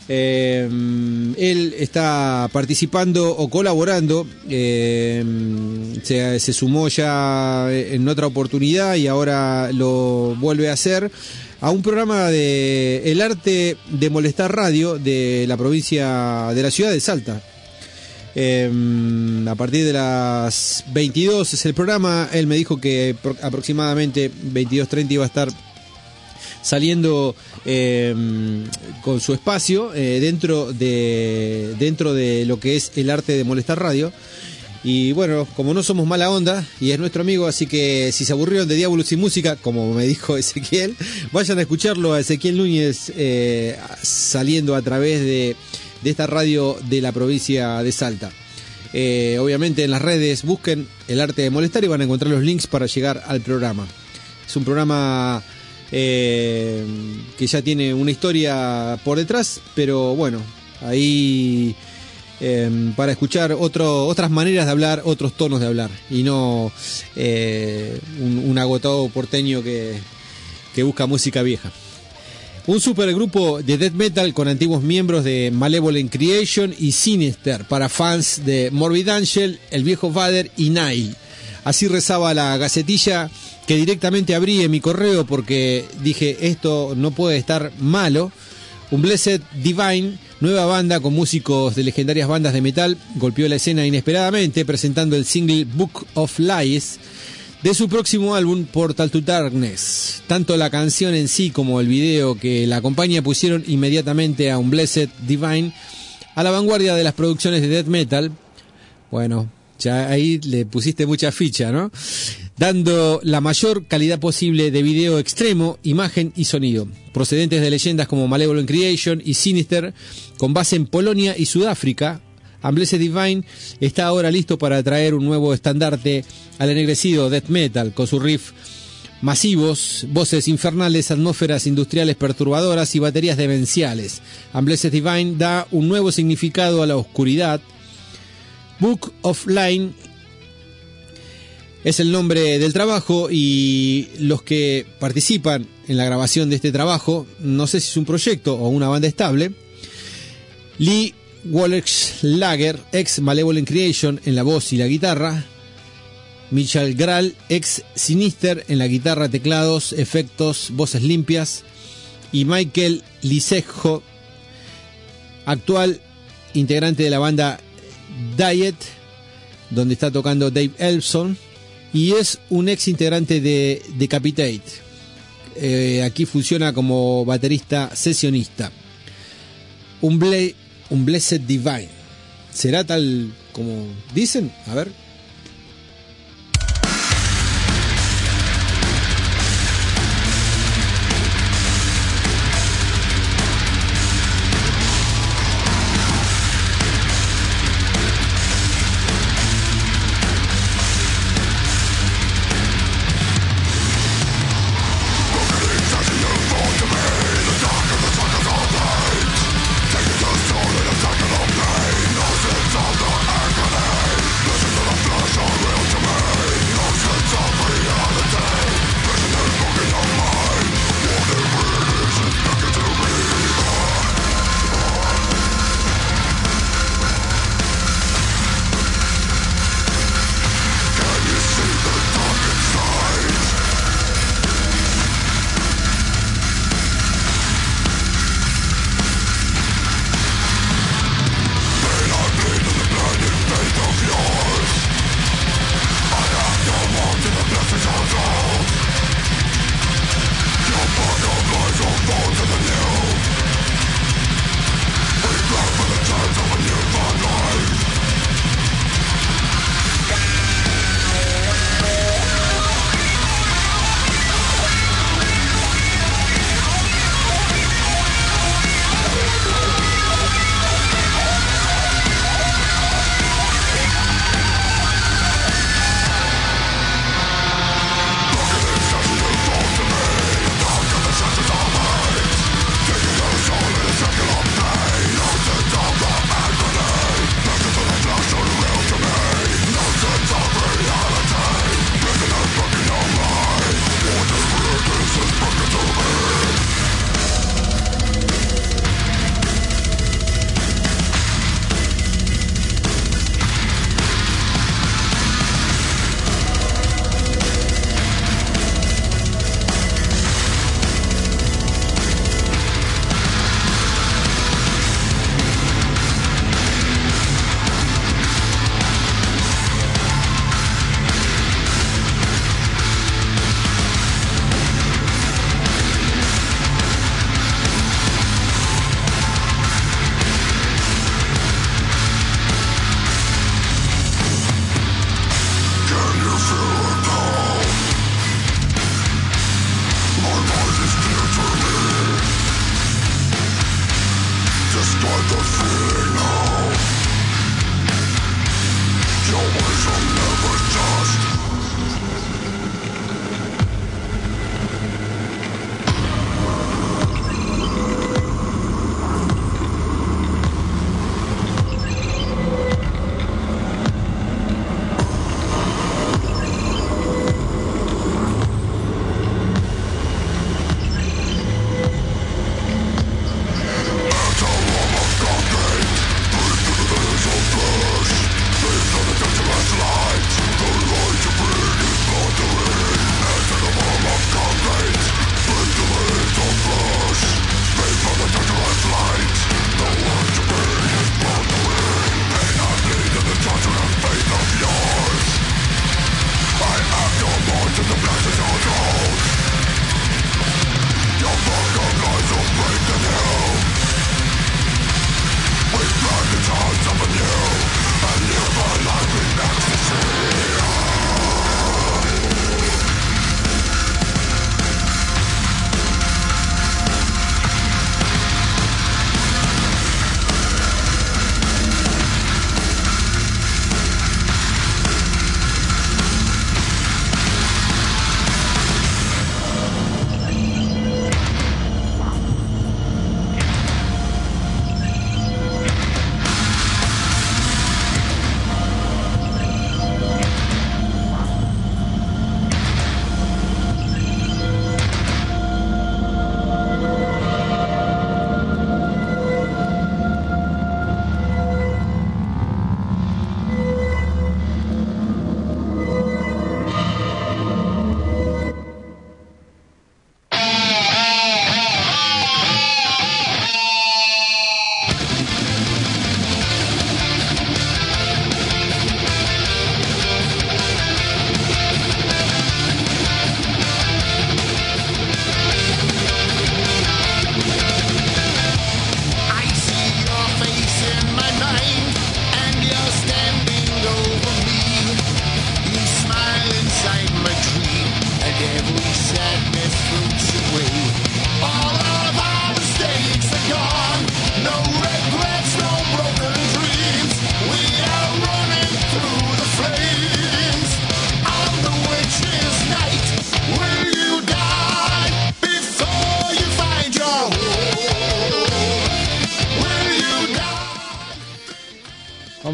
Él está participando o colaborando, se sumó ya en otra oportunidad y ahora lo vuelve a hacer, a un programa de El Arte de Molestar Radio de la provincia, de la ciudad de Salta. A partir de las 22 es el programa. Él me dijo que aproximadamente 22:30 iba a estar saliendo con su espacio dentro de lo que es El Arte de Molestar Radio. Y bueno, como no somos mala onda y es nuestro amigo, así que si se aburrieron de Diabolus y Música, como me dijo Ezequiel, vayan a escucharlo a Ezequiel Núñez saliendo a través de esta radio de la provincia de Salta. Obviamente en las redes busquen El Arte de Molestar y van a encontrar los links para llegar al programa. Es un programa que ya tiene una historia por detrás, pero bueno, ahí para escuchar otras maneras de hablar, otros tonos de hablar, y no un agotado porteño que busca música vieja. Un supergrupo de death metal con antiguos miembros de Malevolent Creation y Sinister, para fans de Morbid Angel, El Viejo Vader y Nile. Así rezaba la gacetilla que directamente abrí en mi correo porque dije, esto no puede estar malo. Un Blessed Divine, nueva banda con músicos de legendarias bandas de metal, golpeó la escena inesperadamente presentando el single Book of Lies de su próximo álbum Portal to Darkness. Tanto la canción en sí como el video que la acompaña pusieron inmediatamente a un Blessed Divine a la vanguardia de las producciones de death metal. Bueno, ya ahí le pusiste mucha ficha, ¿no? Dando la mayor calidad posible de video extremo, imagen y sonido, procedentes de leyendas como Malevolent Creation y Sinister, con base en Polonia y Sudáfrica. Blessed Divine está ahora listo para traer un nuevo estandarte al ennegrecido death metal, con sus riffs masivos, voces infernales, atmósferas industriales perturbadoras y baterías demenciales. Blessed Divine da un nuevo significado a la oscuridad. Book of Lies es el nombre del trabajo, y los que participan en la grabación de este trabajo, no sé si es un proyecto o una banda estable: Lee Wollerslager, ex Malevolent Creation, en la voz y la guitarra; Michael Graal, ex Sinister, en la guitarra, teclados, efectos, voces limpias; y Michael Lisejo, actual integrante de la banda Diet, donde está tocando Dave Ellefson, y es un ex integrante de Decapitate. Aquí funciona como baterista sesionista. Un Blessed Divine. ¿Será tal como dicen? A ver. Listen to the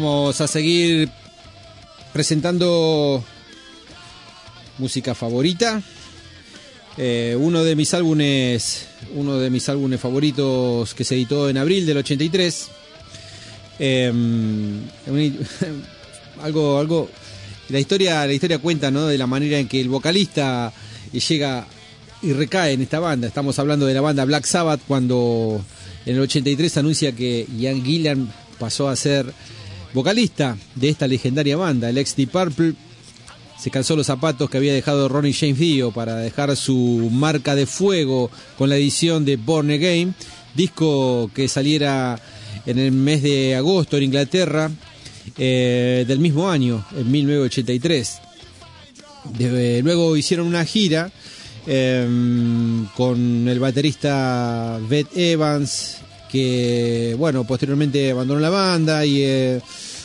Vamos a seguir presentando música favorita. Uno de mis álbumes favoritos que se editó en abril del 83. Algo la historia cuenta, ¿no?, de la manera en que el vocalista llega y recae en esta banda. Estamos hablando de la banda Black Sabbath, cuando en el 83 anuncia que Ian Gillan pasó a ser vocalista de esta legendaria banda. El ex Deep Purple se calzó los zapatos que había dejado Ronnie James Dio para dejar su marca de fuego con la edición de Born Again, disco que saliera en el mes de agosto en Inglaterra del mismo año, en 1983. Luego hicieron una gira con el baterista Beth Evans, que posteriormente abandonó la banda y el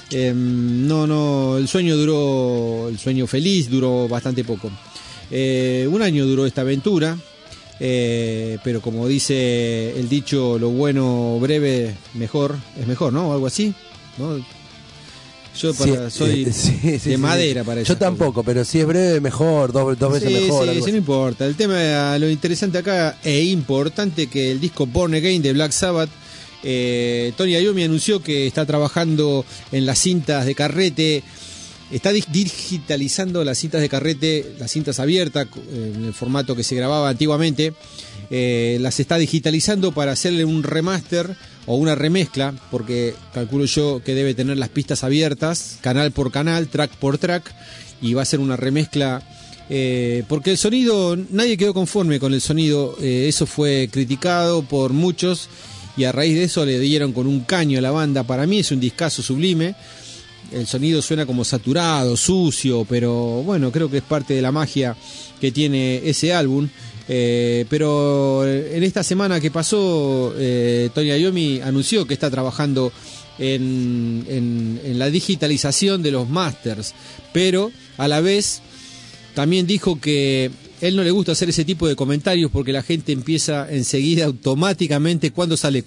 sueño feliz duró bastante poco. Un año duró esta aventura, pero como dice el dicho, lo bueno breve es mejor, ¿no? O algo así, ¿no? Yo soy de madera para eso. Yo tampoco, pero si es breve mejor, dos veces mejor. Sí, no importa. El tema, lo interesante acá e importante, que el disco Born Again de Black Sabbath, Tony Iommi anunció que está trabajando en las cintas de carrete, está digitalizando las cintas de carrete, las cintas abiertas en el formato que se grababa antiguamente, las está digitalizando para hacerle un remaster o una remezcla, porque calculo yo que debe tener las pistas abiertas, canal por canal, track por track, y va a ser una remezcla, porque el sonido, nadie quedó conforme con el sonido, eso fue criticado por muchos, y a raíz de eso le dieron con un caño a la banda. Para mí es un discazo sublime. El sonido suena como saturado, sucio, pero bueno, creo que es parte de la magia que tiene ese álbum. Pero en esta semana que pasó, Tony Iommi anunció que está trabajando en la digitalización de los masters, pero a la vez también dijo que él no le gusta hacer ese tipo de comentarios porque la gente empieza enseguida automáticamente cuándo sale.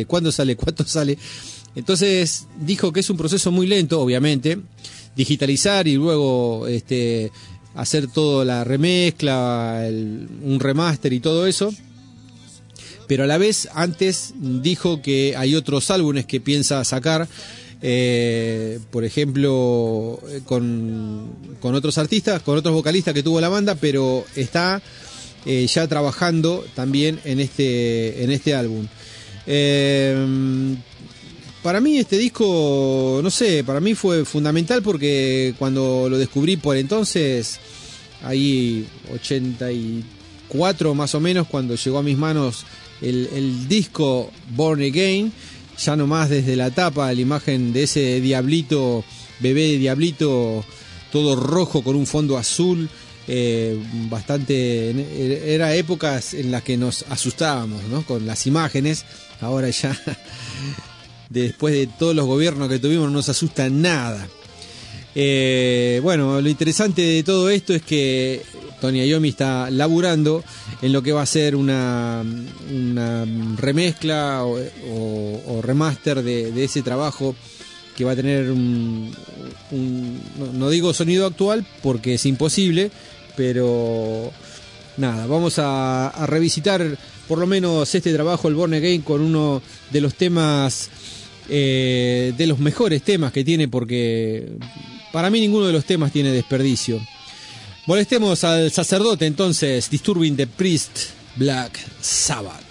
Entonces dijo que es un proceso muy lento, obviamente, digitalizar y luego hacer toda la remezcla, un remaster y todo eso. Pero a la vez antes dijo que hay otros álbumes que piensa sacar, por ejemplo con otros artistas, con otros vocalistas que tuvo la banda, pero está ya trabajando también en este álbum. Para mí este disco, no sé, para mí fue fundamental porque cuando lo descubrí por entonces, ahí 84 más o menos, cuando llegó a mis manos el disco Born Again, ya nomás desde la tapa, la imagen de ese diablito, bebé diablito, todo rojo con un fondo azul, era épocas en las que nos asustábamos, ¿no?, con las imágenes. Ahora ya, después de todos los gobiernos que tuvimos, no nos asusta nada. Lo interesante de todo esto es que Tony Iommi está laburando en lo que va a ser una remezcla o remaster de ese trabajo, que va a tener no digo sonido actual porque es imposible, pero nada, vamos a revisitar por lo menos este trabajo, el Born Again, con uno de los temas, de los mejores temas que tiene, porque para mí ninguno de los temas tiene desperdicio. Molestemos al sacerdote entonces, Disturbing the Priest, Black Sabbath.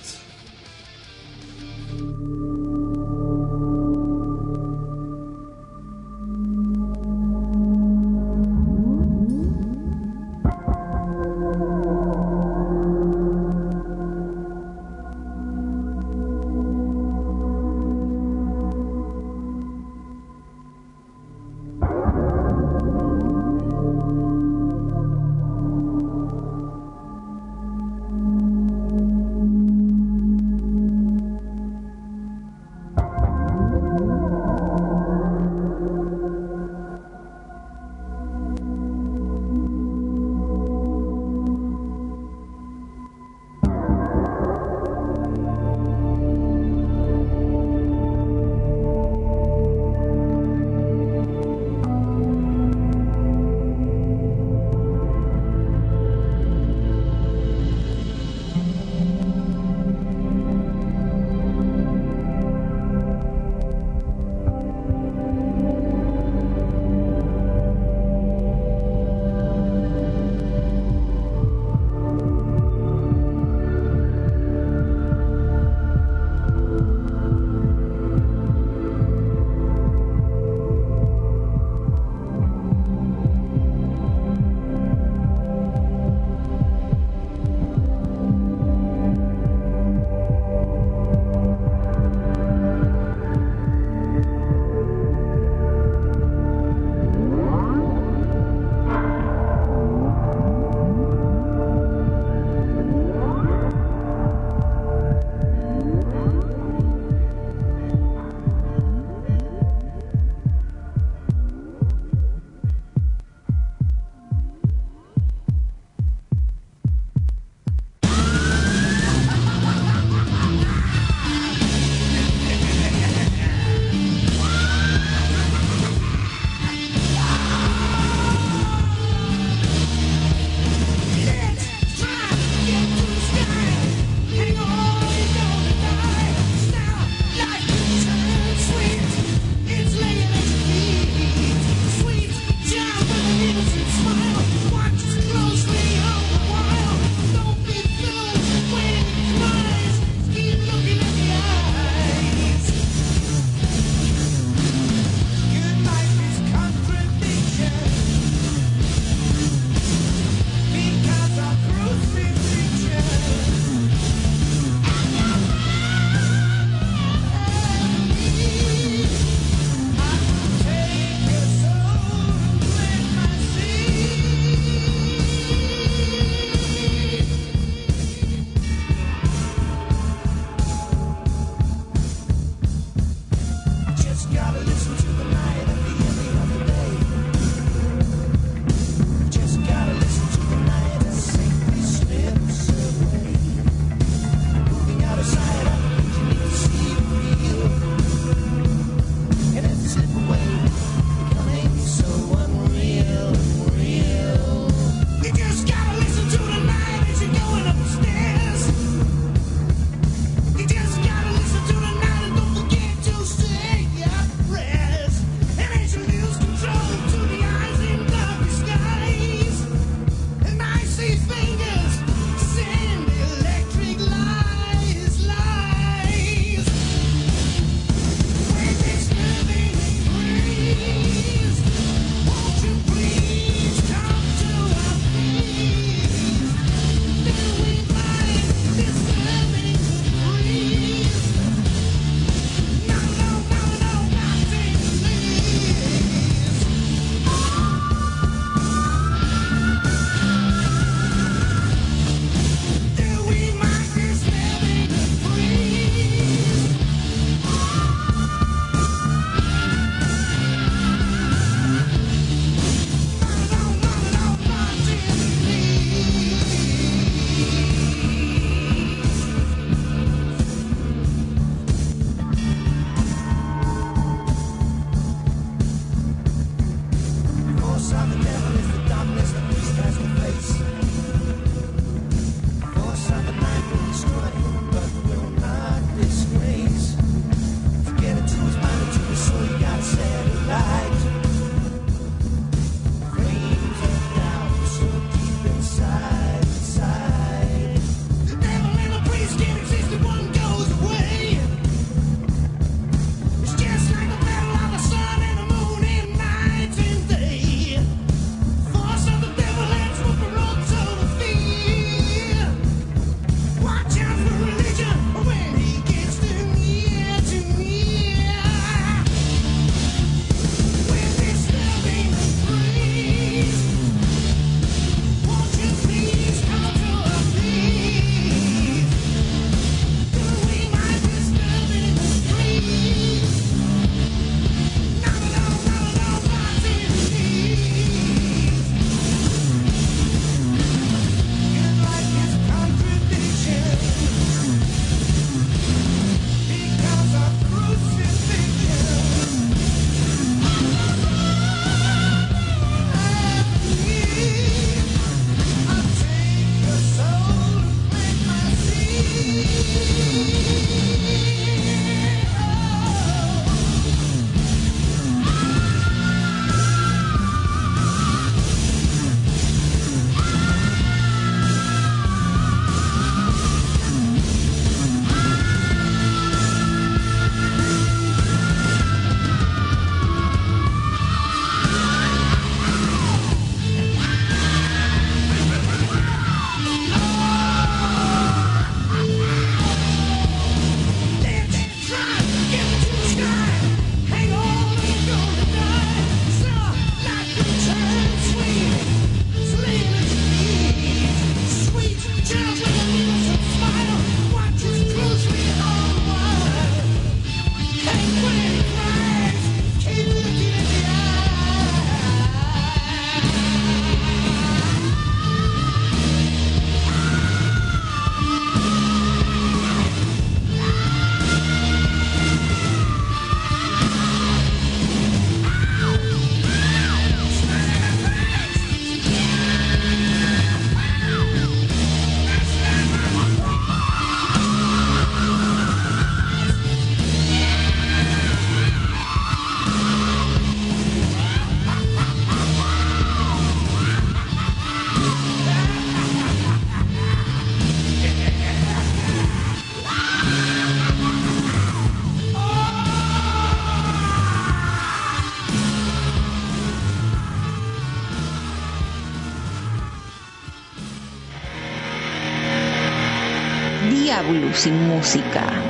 Blues sin música.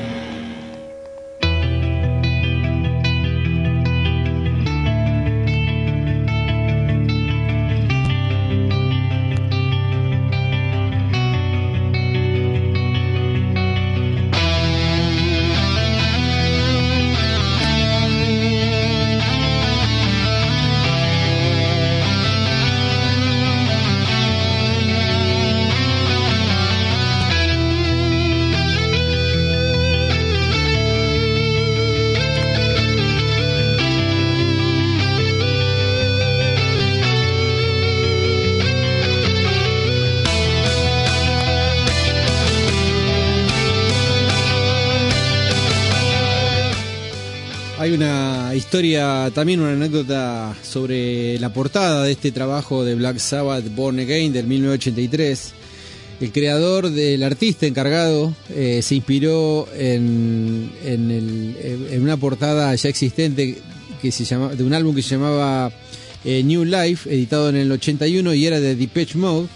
Hay una historia, también una anécdota sobre la portada de este trabajo de Black Sabbath, Born Again, del 1983. El creador, del artista encargado, se inspiró en una portada ya existente que se llama, de un álbum que se llamaba New Life, editado en el 81, y era de Depeche Mode.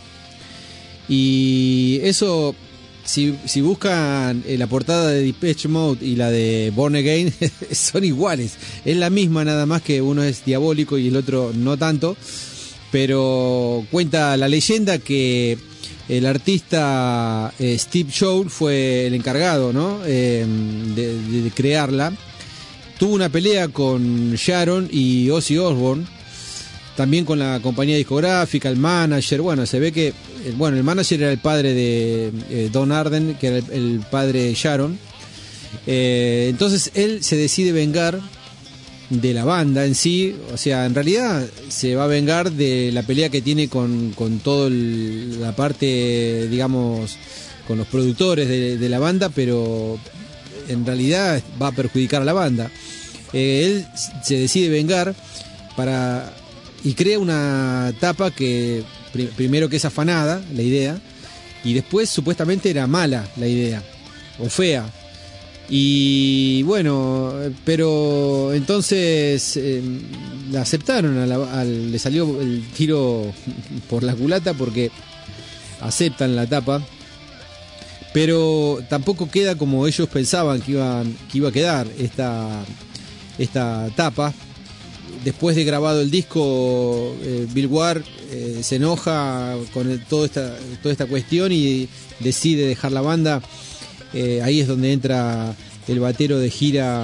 Y eso, si buscan la portada de Depeche Mode y la de Born Again, son iguales. Es la misma, nada más que uno es diabólico y el otro no tanto. Pero cuenta la leyenda que el artista Steve Joule fue el encargado, ¿no? de crearla. Tuvo una pelea con Sharon y Ozzy Osbourne, también con la compañía discográfica, el manager. Bueno, se ve que el manager era el padre de Don Arden, que era el padre de Sharon. Entonces él se decide vengar de la banda en sí. O sea, en realidad se va a vengar de la pelea que tiene con toda la parte, digamos, con los productores de la banda, pero en realidad va a perjudicar a la banda. Él se decide vengar y crea una tapa que primero que es afanada la idea, y después supuestamente era mala la idea o fea. Y bueno, pero entonces la aceptaron, le salió el tiro por la culata, porque aceptan la tapa, pero tampoco queda como ellos pensaban que iba a quedar esta tapa. Después de grabado el disco, Bill Ward se enoja con toda esta cuestión y decide dejar la banda. Ahí es donde entra el batero de gira,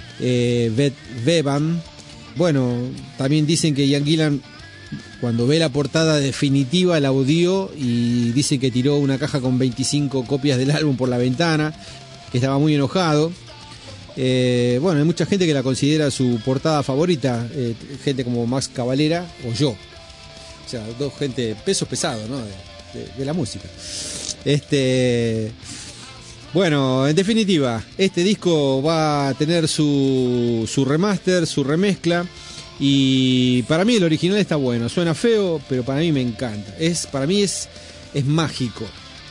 Bevan. Bueno, también dicen que Ian Gillan, cuando ve la portada definitiva, la odió y dicen que tiró una caja con 25 copias del álbum por la ventana, que estaba muy enojado. Bueno, hay mucha gente que la considera su portada favorita, gente como Max Cavalera o yo. O sea, dos gente pesos pesados, ¿no? de la música. Bueno, en definitiva, este disco va a tener su remaster, su remezcla, y para mí el original está bueno. Suena feo, pero para mí me encanta. Para mí es mágico.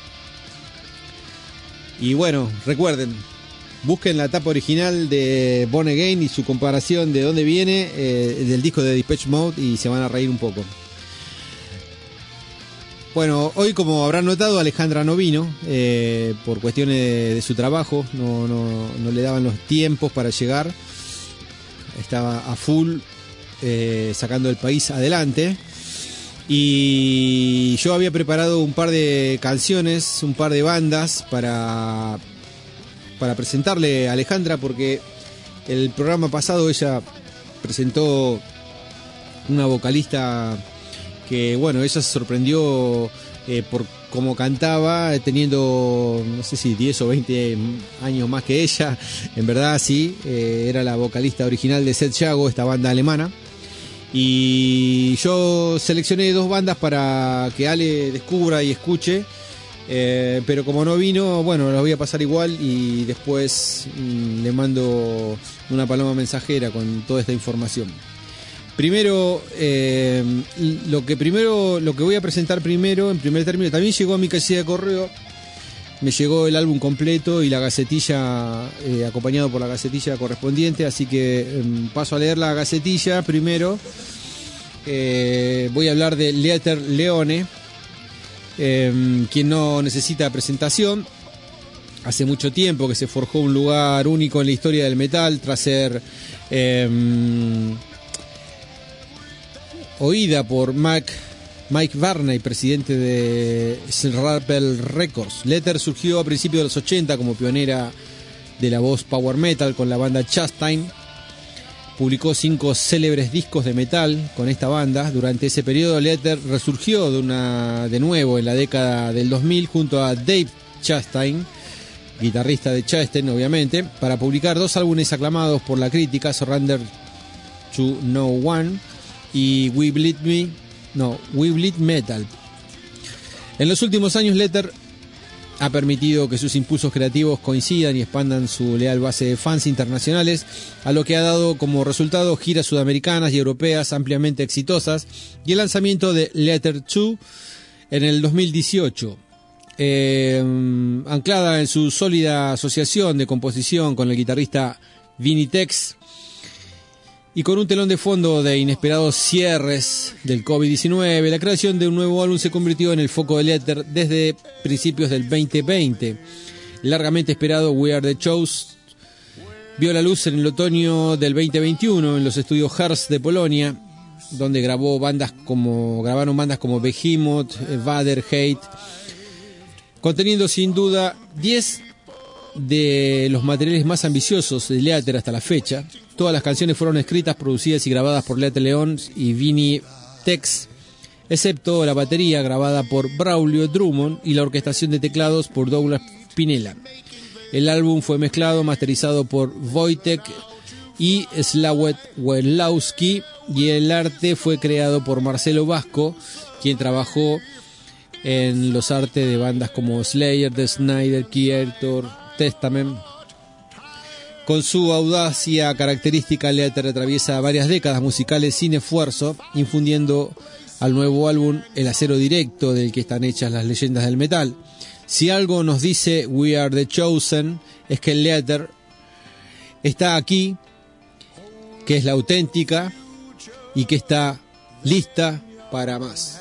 Y bueno, recuerden, busquen la tapa original de Born Again y su comparación de dónde viene, del disco de Depeche Mode, y se van a reír un poco. Bueno, hoy, como habrán notado, Alejandra no vino por cuestiones de su trabajo. No le daban los tiempos para llegar. Estaba a full sacando el país adelante. Y yo había preparado un par de canciones, un par de bandas para presentarle a Alejandra, porque el programa pasado ella presentó una vocalista que, bueno, ella se sorprendió por cómo cantaba, teniendo, no sé si 10 o 20 años más que ella. En verdad sí, era la vocalista original de Seth Yago, esta banda alemana. Y yo seleccioné dos bandas para que Ale descubra y escuche, pero como no vino, bueno, las voy a pasar igual, y después le mando una paloma mensajera con toda esta información. Primero, lo que voy a presentar primero, en primer término, también llegó a mi casilla de correo. Me llegó el álbum completo y la gacetilla, acompañado por la gacetilla correspondiente, así que paso a leer la gacetilla primero. Voy a hablar de Letter Leone, quien no necesita presentación. hace mucho tiempo, que se forjó un lugar único en la historia del metal tras ser oída por Mike Varney, presidente de Rebel Records. Letter surgió a principios de los 80 como pionera de la voz power metal con la banda Chastain. Publicó 5 célebres discos de metal con esta banda. Durante ese periodo, Letter resurgió de nuevo en la década del 2000 junto a Dave Chastain, guitarrista de Chastain, obviamente, para publicar 2 álbumes aclamados por la crítica, Surrender to No One y We Bleed Metal. En los últimos años, Letter ha permitido que sus impulsos creativos coincidan y expandan su leal base de fans internacionales, a lo que ha dado como resultado giras sudamericanas y europeas ampliamente exitosas y el lanzamiento de Letter 2 en el 2018. Anclada en su sólida asociación de composición con el guitarrista Vinnie Tex y con un telón de fondo de inesperados cierres del COVID-19, la creación de un nuevo álbum se convirtió en el foco de Letter desde principios del 2020. El largamente esperado We Are The Chosen vio la luz en el otoño del 2021 en los estudios Hearst de Polonia, donde grabaron bandas como Behemoth, Vader, Hate, conteniendo sin duda 10 de los materiales más ambiciosos de Letter hasta la fecha. Todas las canciones fueron escritas, producidas y grabadas por Letter León y Vinnie Tex, excepto la batería grabada por Braulio Drummond y la orquestación de teclados por Douglas Pinella. El álbum fue mezclado, masterizado por Wojtek y Slawet Welowski y el arte fue creado por Marcelo Vasco, quien trabajó en los artes de bandas como Slayer, The Snyder, Creator, Testament. Con su audacia característica, Letter atraviesa varias décadas musicales sin esfuerzo, infundiendo al nuevo álbum el acero directo del que están hechas las leyendas del metal. Si algo nos dice We Are The Chosen, es que Letter está aquí, que es la auténtica y que está lista para más.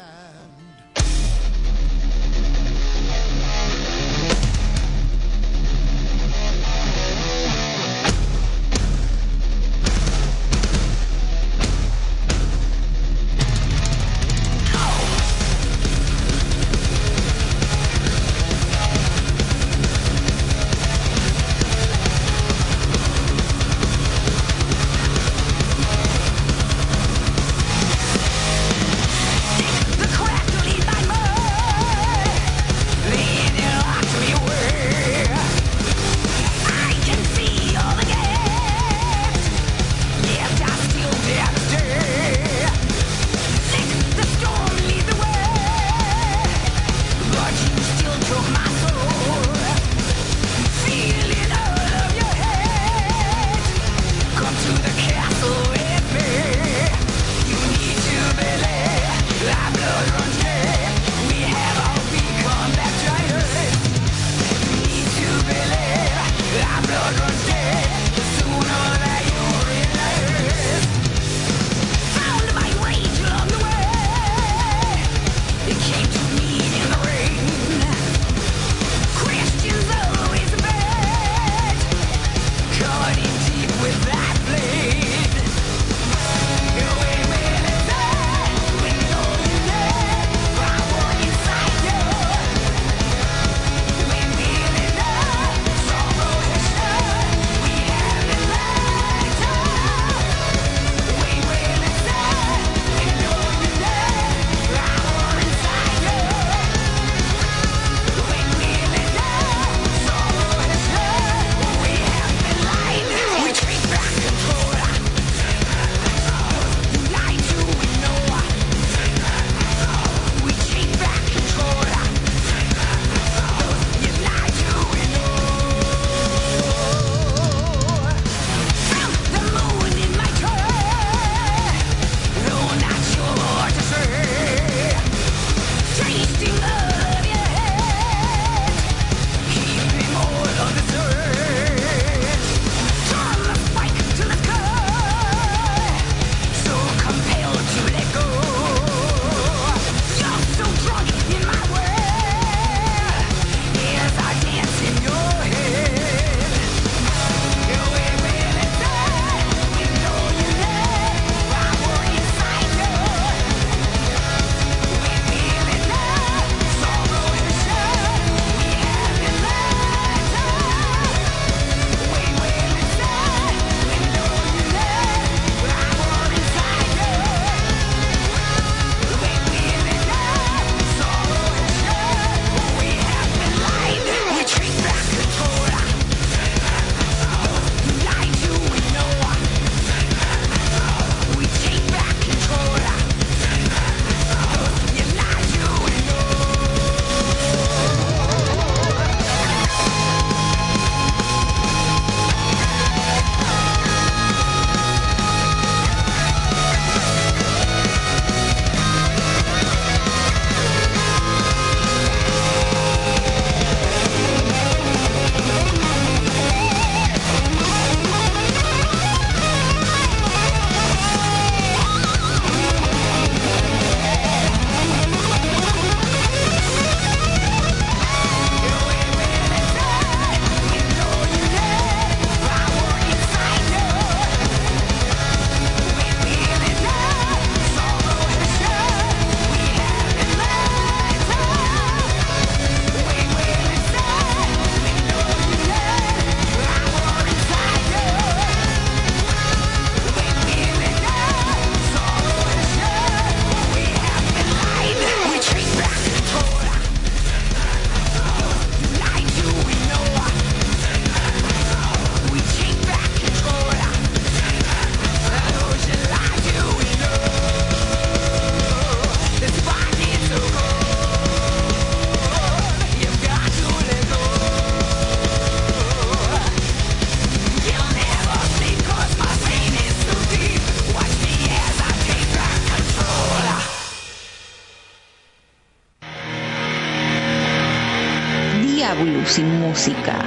Blues sin música.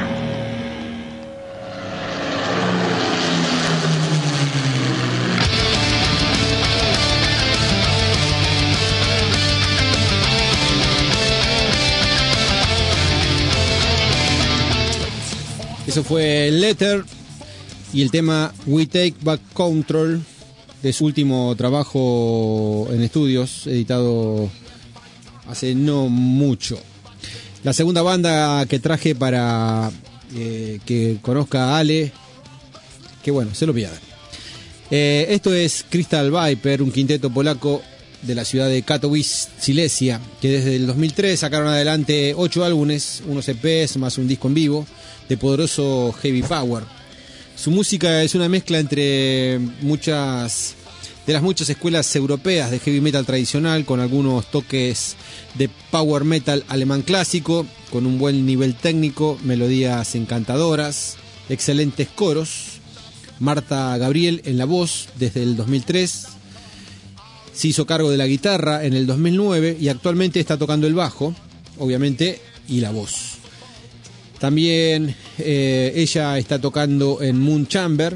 Eso fue Letter y el tema We Take Back Control de su último trabajo en estudios, editado hace no mucho. La segunda banda que traje para que conozca a Ale, que bueno, se lo pierdan. Esto es Crystal Viper, un quinteto polaco de la ciudad de Katowice, Silesia, que desde el 2003 sacaron adelante 8 álbumes, unos EPs más un disco en vivo de poderoso heavy power. Su música es una mezcla entre muchas escuelas europeas de heavy metal tradicional, con algunos toques de power metal alemán clásico, con un buen nivel técnico, melodías encantadoras, excelentes coros. Marta Gabriel en la voz desde el 2003. Se hizo cargo de la guitarra en el 2009 y actualmente está tocando el bajo, obviamente, y la voz. También ella está tocando en Moon Chamber,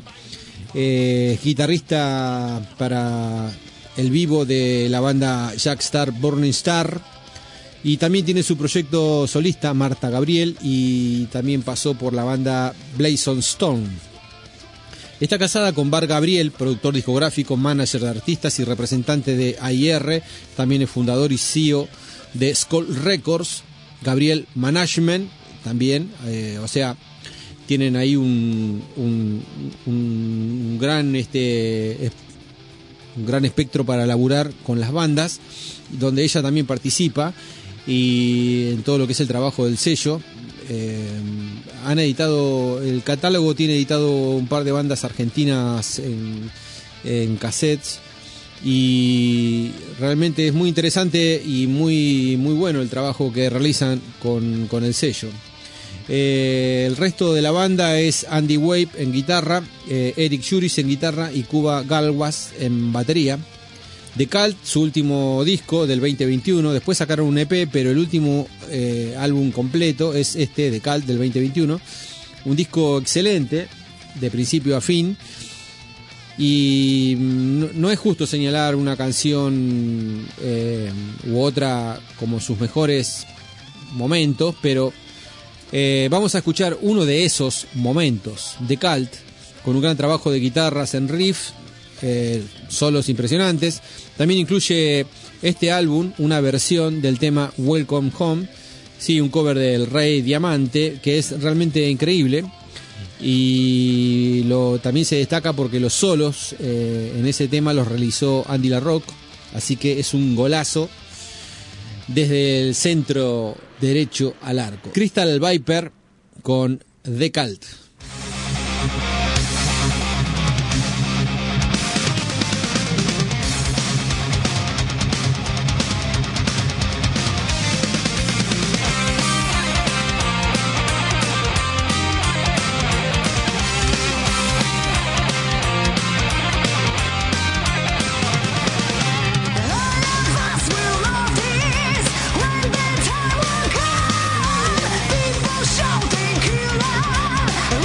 guitarrista para el vivo de la banda Jack Star Burning Star, y también tiene su proyecto solista Marta Gabriel, y también pasó por la banda Blazon Stone. Está casada con Bar Gabriel, productor discográfico, manager de artistas y representante de AIR. También es fundador y CEO de Skull Records, Gabriel Management también. O sea, tienen ahí un gran un gran espectro para laburar con las bandas, donde ella también participa, y en todo lo que es el trabajo del sello. Han editado, el catálogo tiene editado un par de bandas argentinas en cassettes, y realmente es muy interesante y muy bueno el trabajo que realizan con el sello. El resto de la banda es Andy Wave en guitarra, Eric Juris en guitarra y Cuba Galwas en batería. The Cult, su último disco del 2021, después sacaron un EP, pero el último álbum completo es este, The Cult del 2021, un disco excelente de principio a fin, y no es justo señalar una canción u otra como sus mejores momentos, pero vamos a escuchar uno de esos momentos, The Cult, con un gran trabajo de guitarras en riff, solos impresionantes. También incluye este álbum una versión del tema Welcome Home, sí, un cover del Rey Diamante, que es realmente increíble, y también se destaca porque los solos en ese tema los realizó Andy LaRocque, así que es un golazo desde el centro derecho al arco. Crystal Viper con The Cult. People shouting killer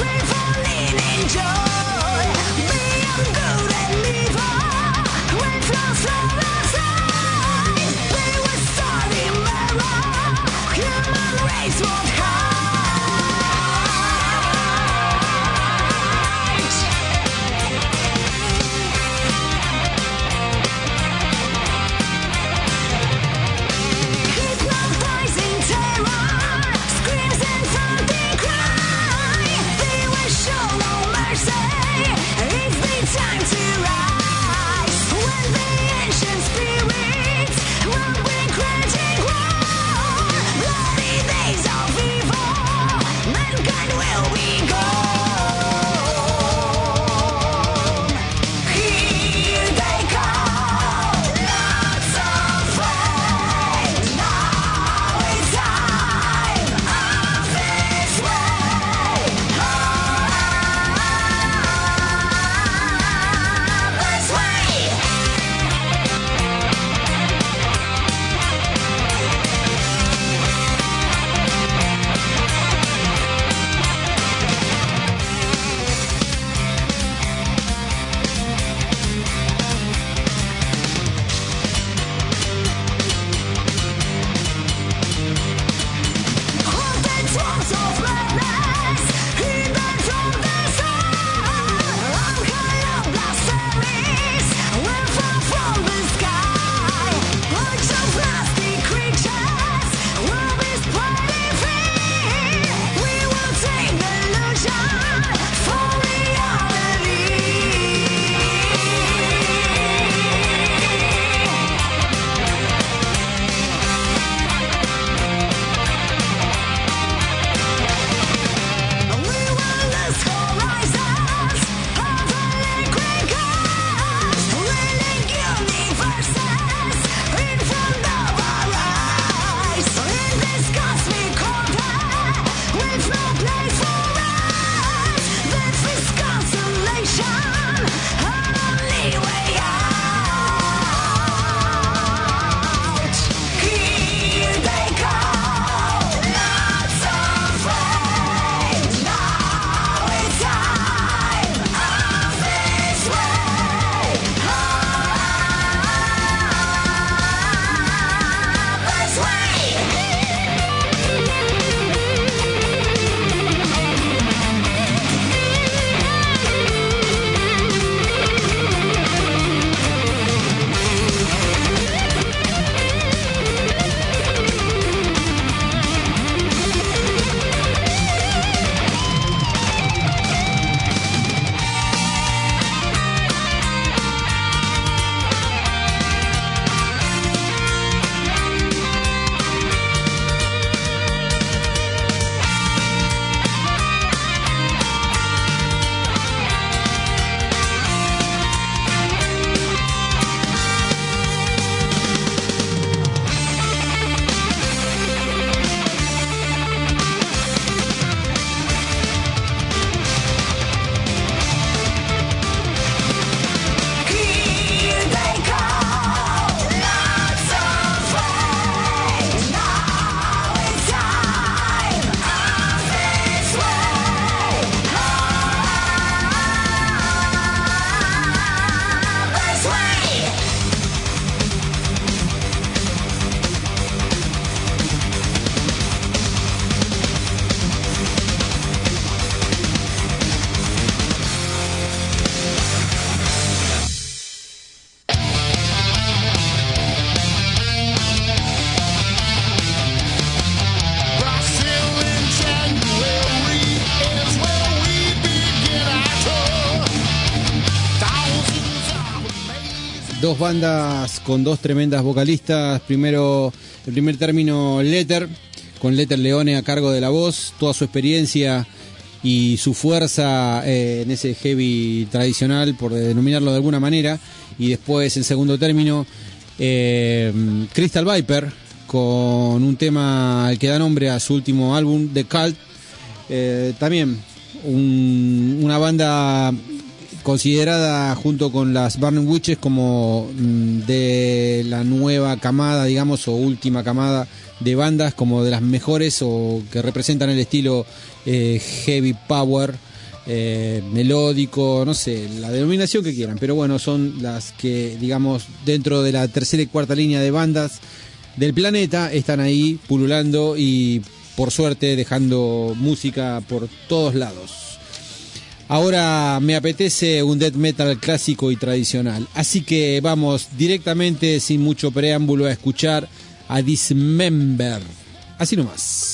dos bandas con dos tremendas vocalistas. Primero, el primer término, Letter, con Letter Leone a cargo de la voz, toda su experiencia y su fuerza en ese heavy tradicional, por denominarlo de alguna manera. Y después, en segundo término, Crystal Viper, con un tema que da nombre a su último álbum, The Cult. También una banda considerada junto con las Burning Witches como de la nueva camada, digamos, o última camada de bandas, como de las mejores o que representan el estilo heavy power, melódico, no sé, la denominación que quieran, pero bueno, son las que, digamos, dentro de la tercera y cuarta línea de bandas del planeta están ahí pululando y por suerte dejando música por todos lados. Ahora me apetece un death metal clásico y tradicional, así que vamos directamente, sin mucho preámbulo, a escuchar a Dismember. Así nomás.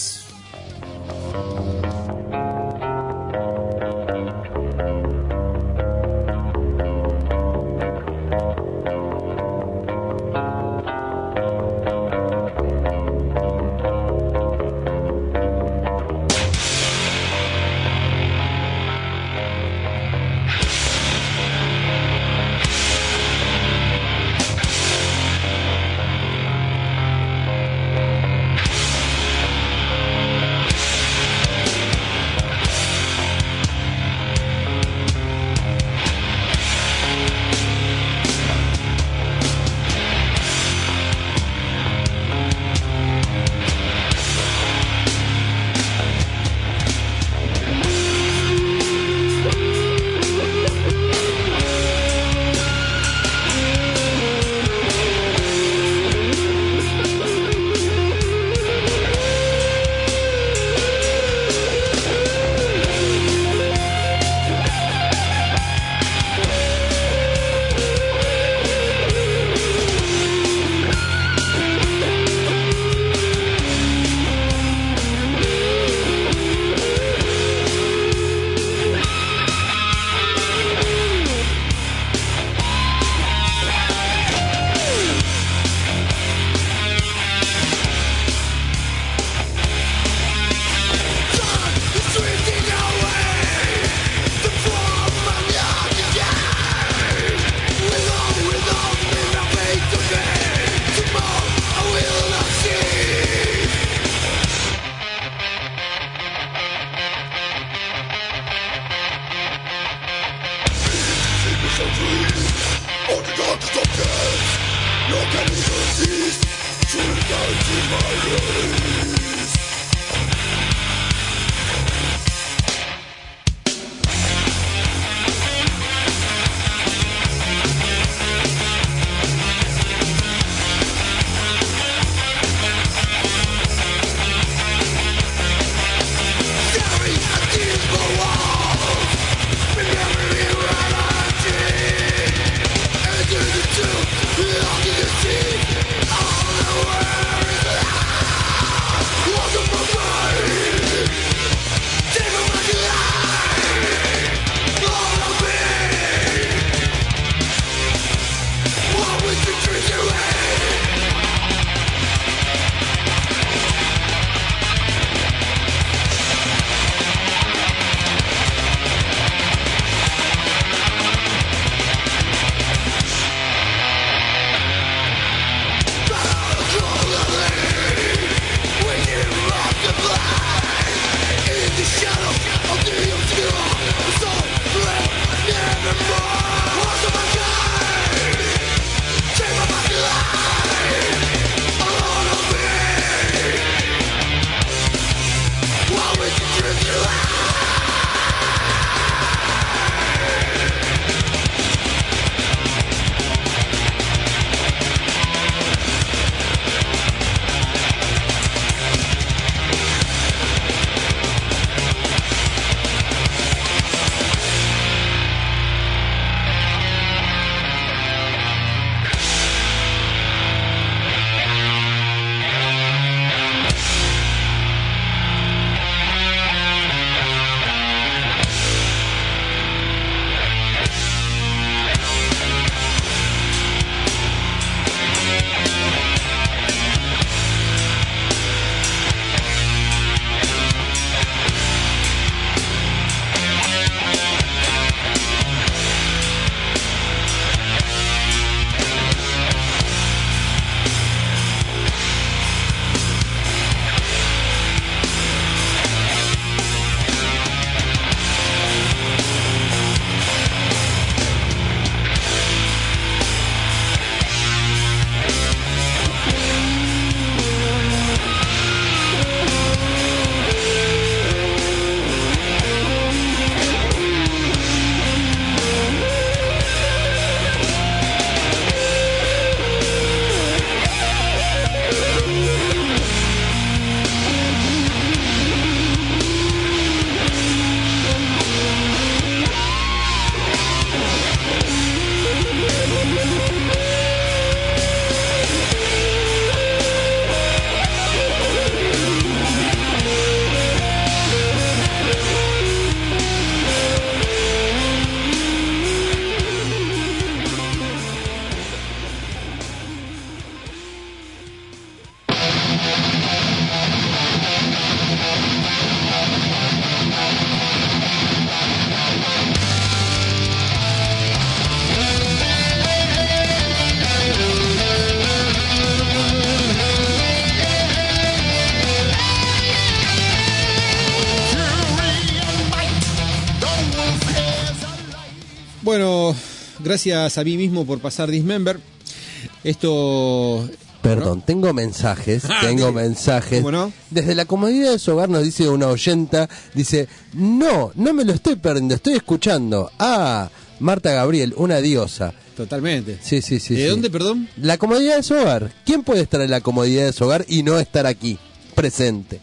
Bueno, gracias a mí mismo por pasar Dismember. Esto... Perdón, tengo mensajes, ¿Cómo no? Desde la comodidad de su hogar nos dice una oyenta, dice, no me lo estoy perdiendo, estoy escuchando. Ah, Marta Gabriel, una diosa. Totalmente. Sí. ¿De dónde, perdón? La comodidad de su hogar. ¿Quién puede estar en la comodidad de su hogar y no estar aquí, presente?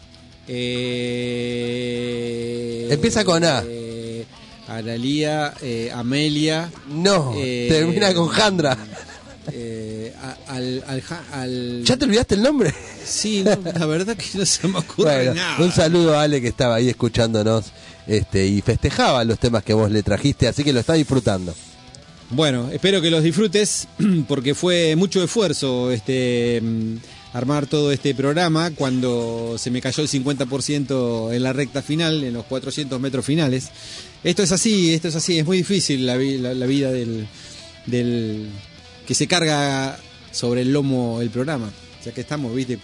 Empieza con A. Analía, Amelia. No, termina con Jandra. ¿Ya te olvidaste el nombre? Sí, no, la verdad que no se me ocurre Bueno, nada. un saludo a Ale que estaba ahí escuchándonos y festejaba los temas que vos le trajiste, así que lo está disfrutando. Bueno, espero que los disfrutes porque fue mucho esfuerzo armar todo este programa cuando se me cayó el 50% en la recta final, en los 400 metros finales. Esto es así, es muy difícil la vida del que se carga sobre el lomo el programa, ya que estamos, viste.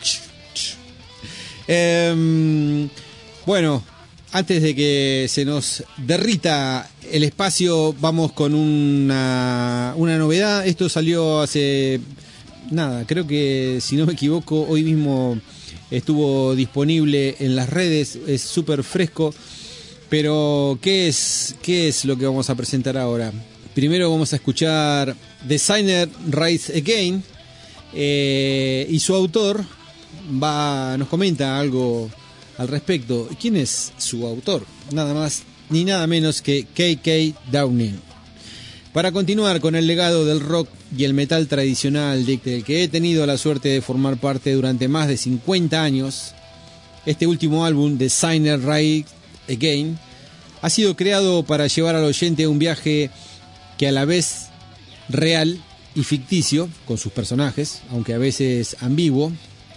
Bueno, antes de que se nos derrita el espacio, vamos con una novedad. Esto salió hace nada, creo que si no me equivoco, hoy mismo estuvo disponible en las redes, es súper fresco. Pero, ¿qué es lo que vamos a presentar ahora? Primero vamos a escuchar Designer Rise Again, y su autor nos comenta algo al respecto. ¿Quién es su autor? Nada más ni nada menos que KK Downing. Para continuar con el legado del rock y el metal tradicional del que he tenido la suerte de formar parte durante más de 50 años, este último álbum, Designer Rise Again, ha sido creado para llevar al oyente a un viaje que a la vez real y ficticio, con sus personajes, aunque a veces ambiguo,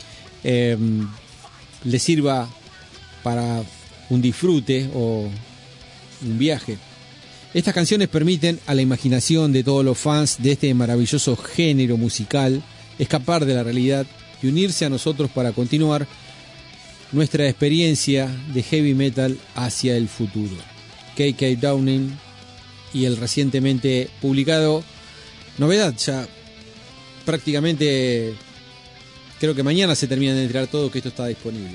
le sirva para un disfrute o un viaje. Estas canciones permiten a la imaginación de todos los fans de este maravilloso género musical escapar de la realidad y unirse a nosotros para continuar nuestra experiencia de heavy metal hacia el futuro. KK Downing y el recientemente publicado novedad, ya prácticamente creo que mañana se termina de entregar todo, que esto está disponible.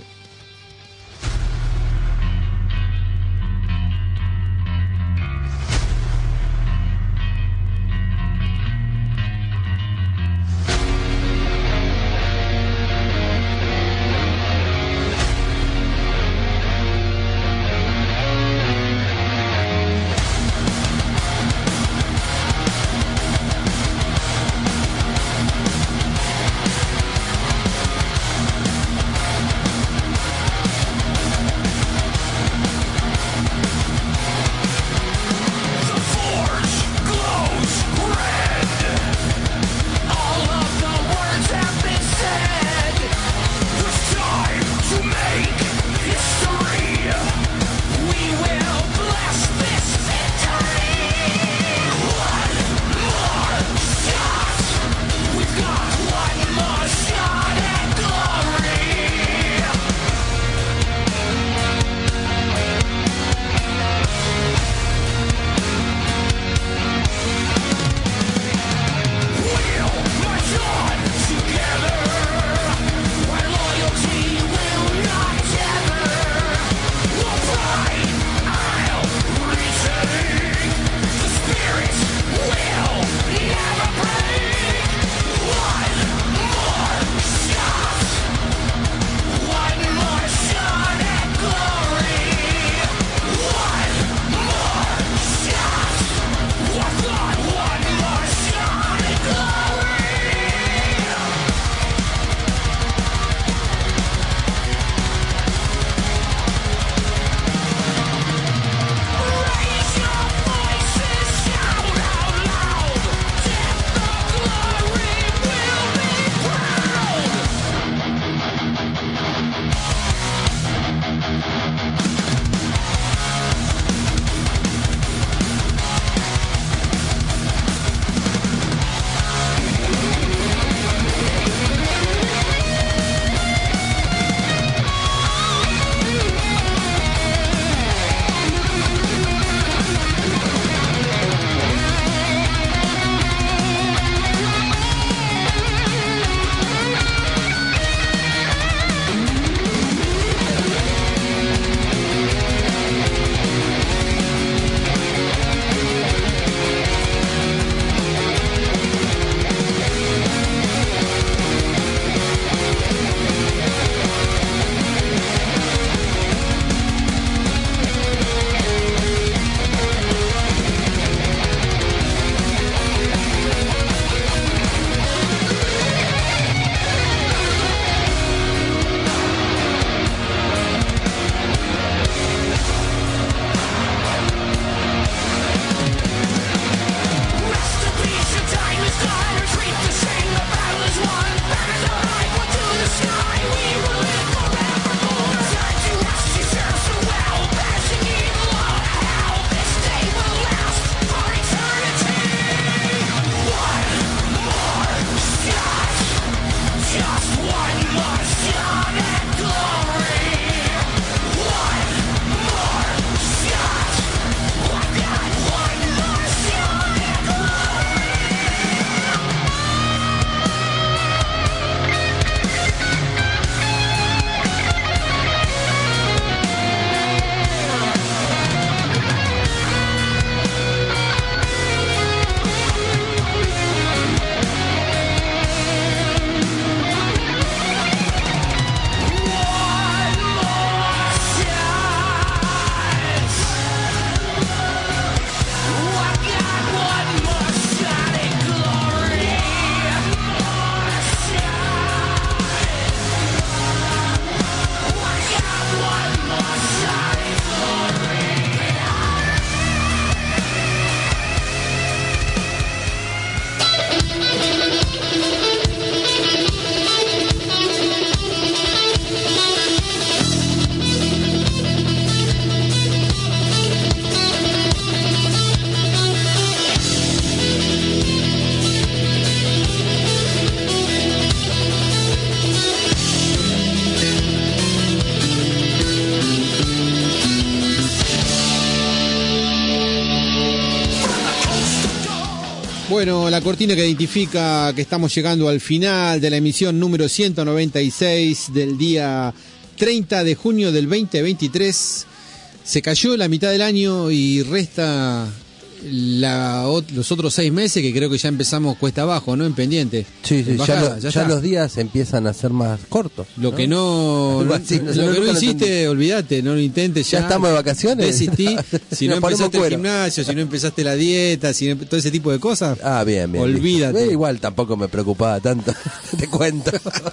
Bueno, la cortina que identifica que estamos llegando al final de la emisión número 196 del día 30 de junio del 2023. Se cayó la mitad del año y resta los otros 6 meses, que creo que ya empezamos cuesta abajo, ¿no? En pendiente. Sí, En bajada, ya los días empiezan a ser más cortos. Lo que no, Algo así, lo que no hiciste, olvídate, no lo intentes ya. Ya estamos de vacaciones. Desistí. Si no Nos ponemos empezaste el cuero. gimnasio, si no empezaste la dieta, si no, todo ese tipo de cosas. Ah, bien, bien. Olvídate. Listo. Igual tampoco me preocupaba tanto, te cuento.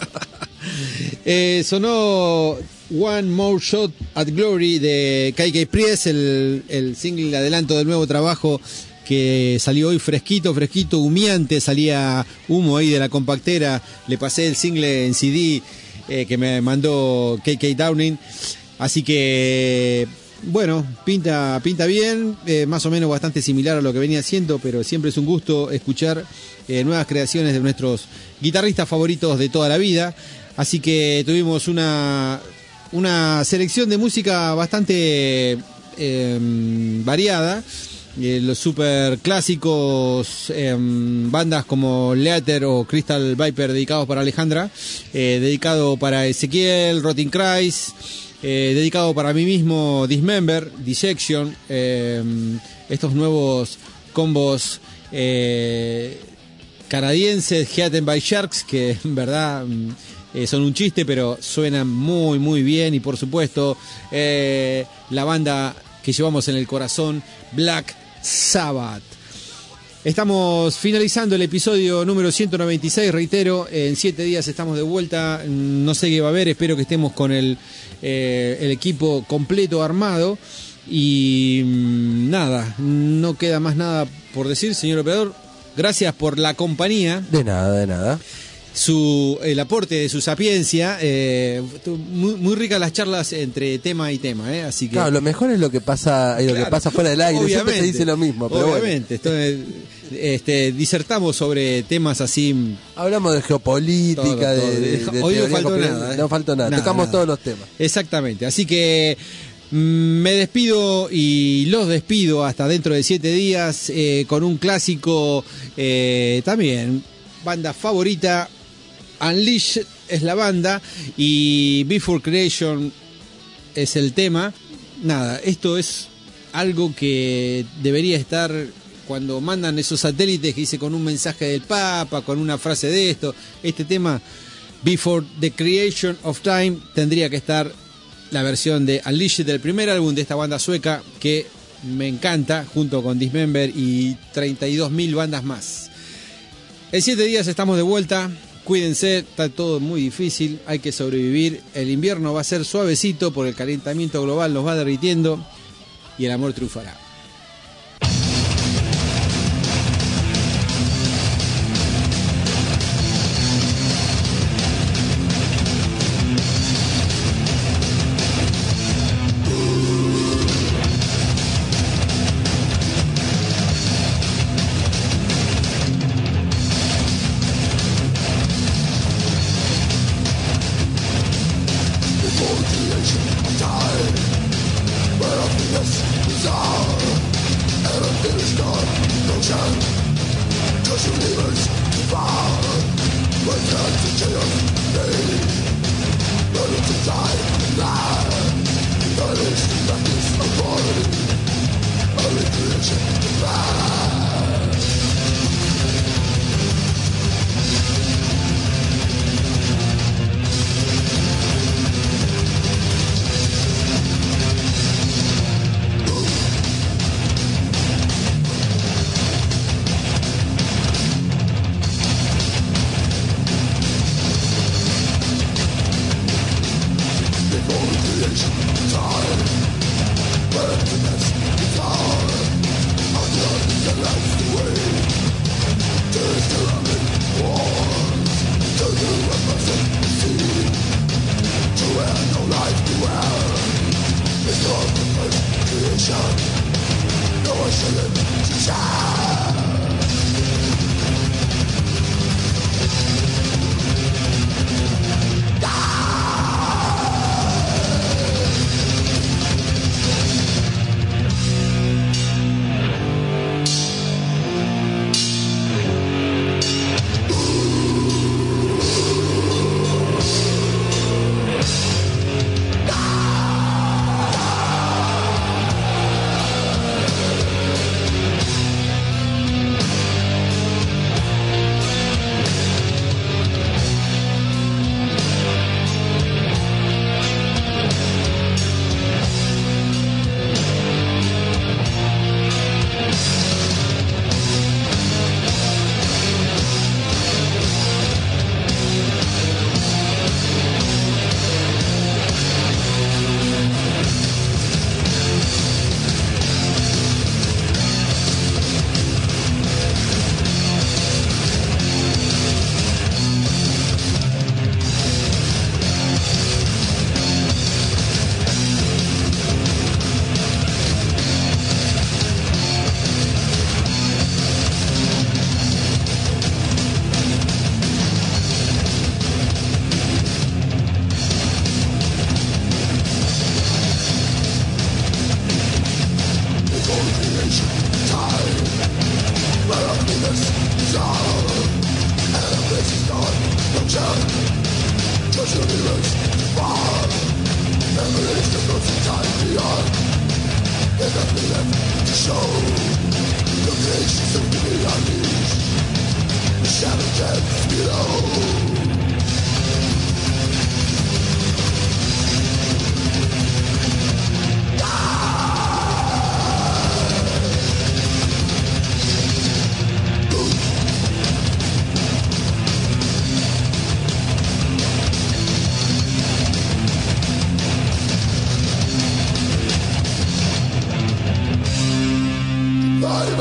Sonó One More Shot at Glory de KK Priest, el single adelanto del nuevo trabajo que salió hoy fresquito, humeante, salía humo ahí de la compactera. Le pasé el single en CD que me mandó KK Downing, así que bueno, pinta bien, más o menos bastante similar a lo que venía haciendo, pero siempre es un gusto escuchar nuevas creaciones de nuestros guitarristas favoritos de toda la vida. Así que tuvimos una selección de música bastante variada. Los super clásicos, bandas como Leather o Crystal Viper dedicados para Alejandra, dedicado para Ezequiel, Rotting Christ, dedicado para mí mismo, Dismember, Dissection, estos nuevos combos canadienses, Heaten by Sharks, que en verdad son un chiste, pero suenan muy muy bien. Y por supuesto la banda que llevamos en el corazón, Black Sabbath. Estamos finalizando el episodio número 196, reitero, en 7 días estamos de vuelta, no sé qué va a haber, espero que estemos con el equipo completo armado. Y nada, no queda más nada por decir, señor operador. Gracias por la compañía. De nada. El aporte de su sapiencia, muy ricas las charlas entre tema y tema, así que Claro, lo mejor es lo que pasa, lo que pasa fuera del aire. Siempre se dice lo mismo, pero obviamente. Entonces, disertamos sobre temas así. hablamos de geopolítica, Todo. de Hoy no teoría faltó conspirativa. nada, No faltó nada. Tocamos todos los temas. Exactamente, así que me despido y los despido hasta dentro de 7 días con un clásico también, banda favorita. Unleashed es la banda y Before Creation es el tema. Nada, esto es algo que debería estar cuando mandan esos satélites que dice con un mensaje del Papa, con una frase de esto. Este tema, Before the Creation of Time, tendría que estar la versión de Unleashed del primer álbum de esta banda sueca, que me encanta, junto con Dismember y 32.000 bandas más. En 7 días estamos de vuelta. Cuídense, está todo muy difícil, hay que sobrevivir. El invierno va a ser suavecito porque el calentamiento global nos va derritiendo y el amor triunfará. Before creation of time, where happiness is ours.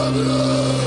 Babylon.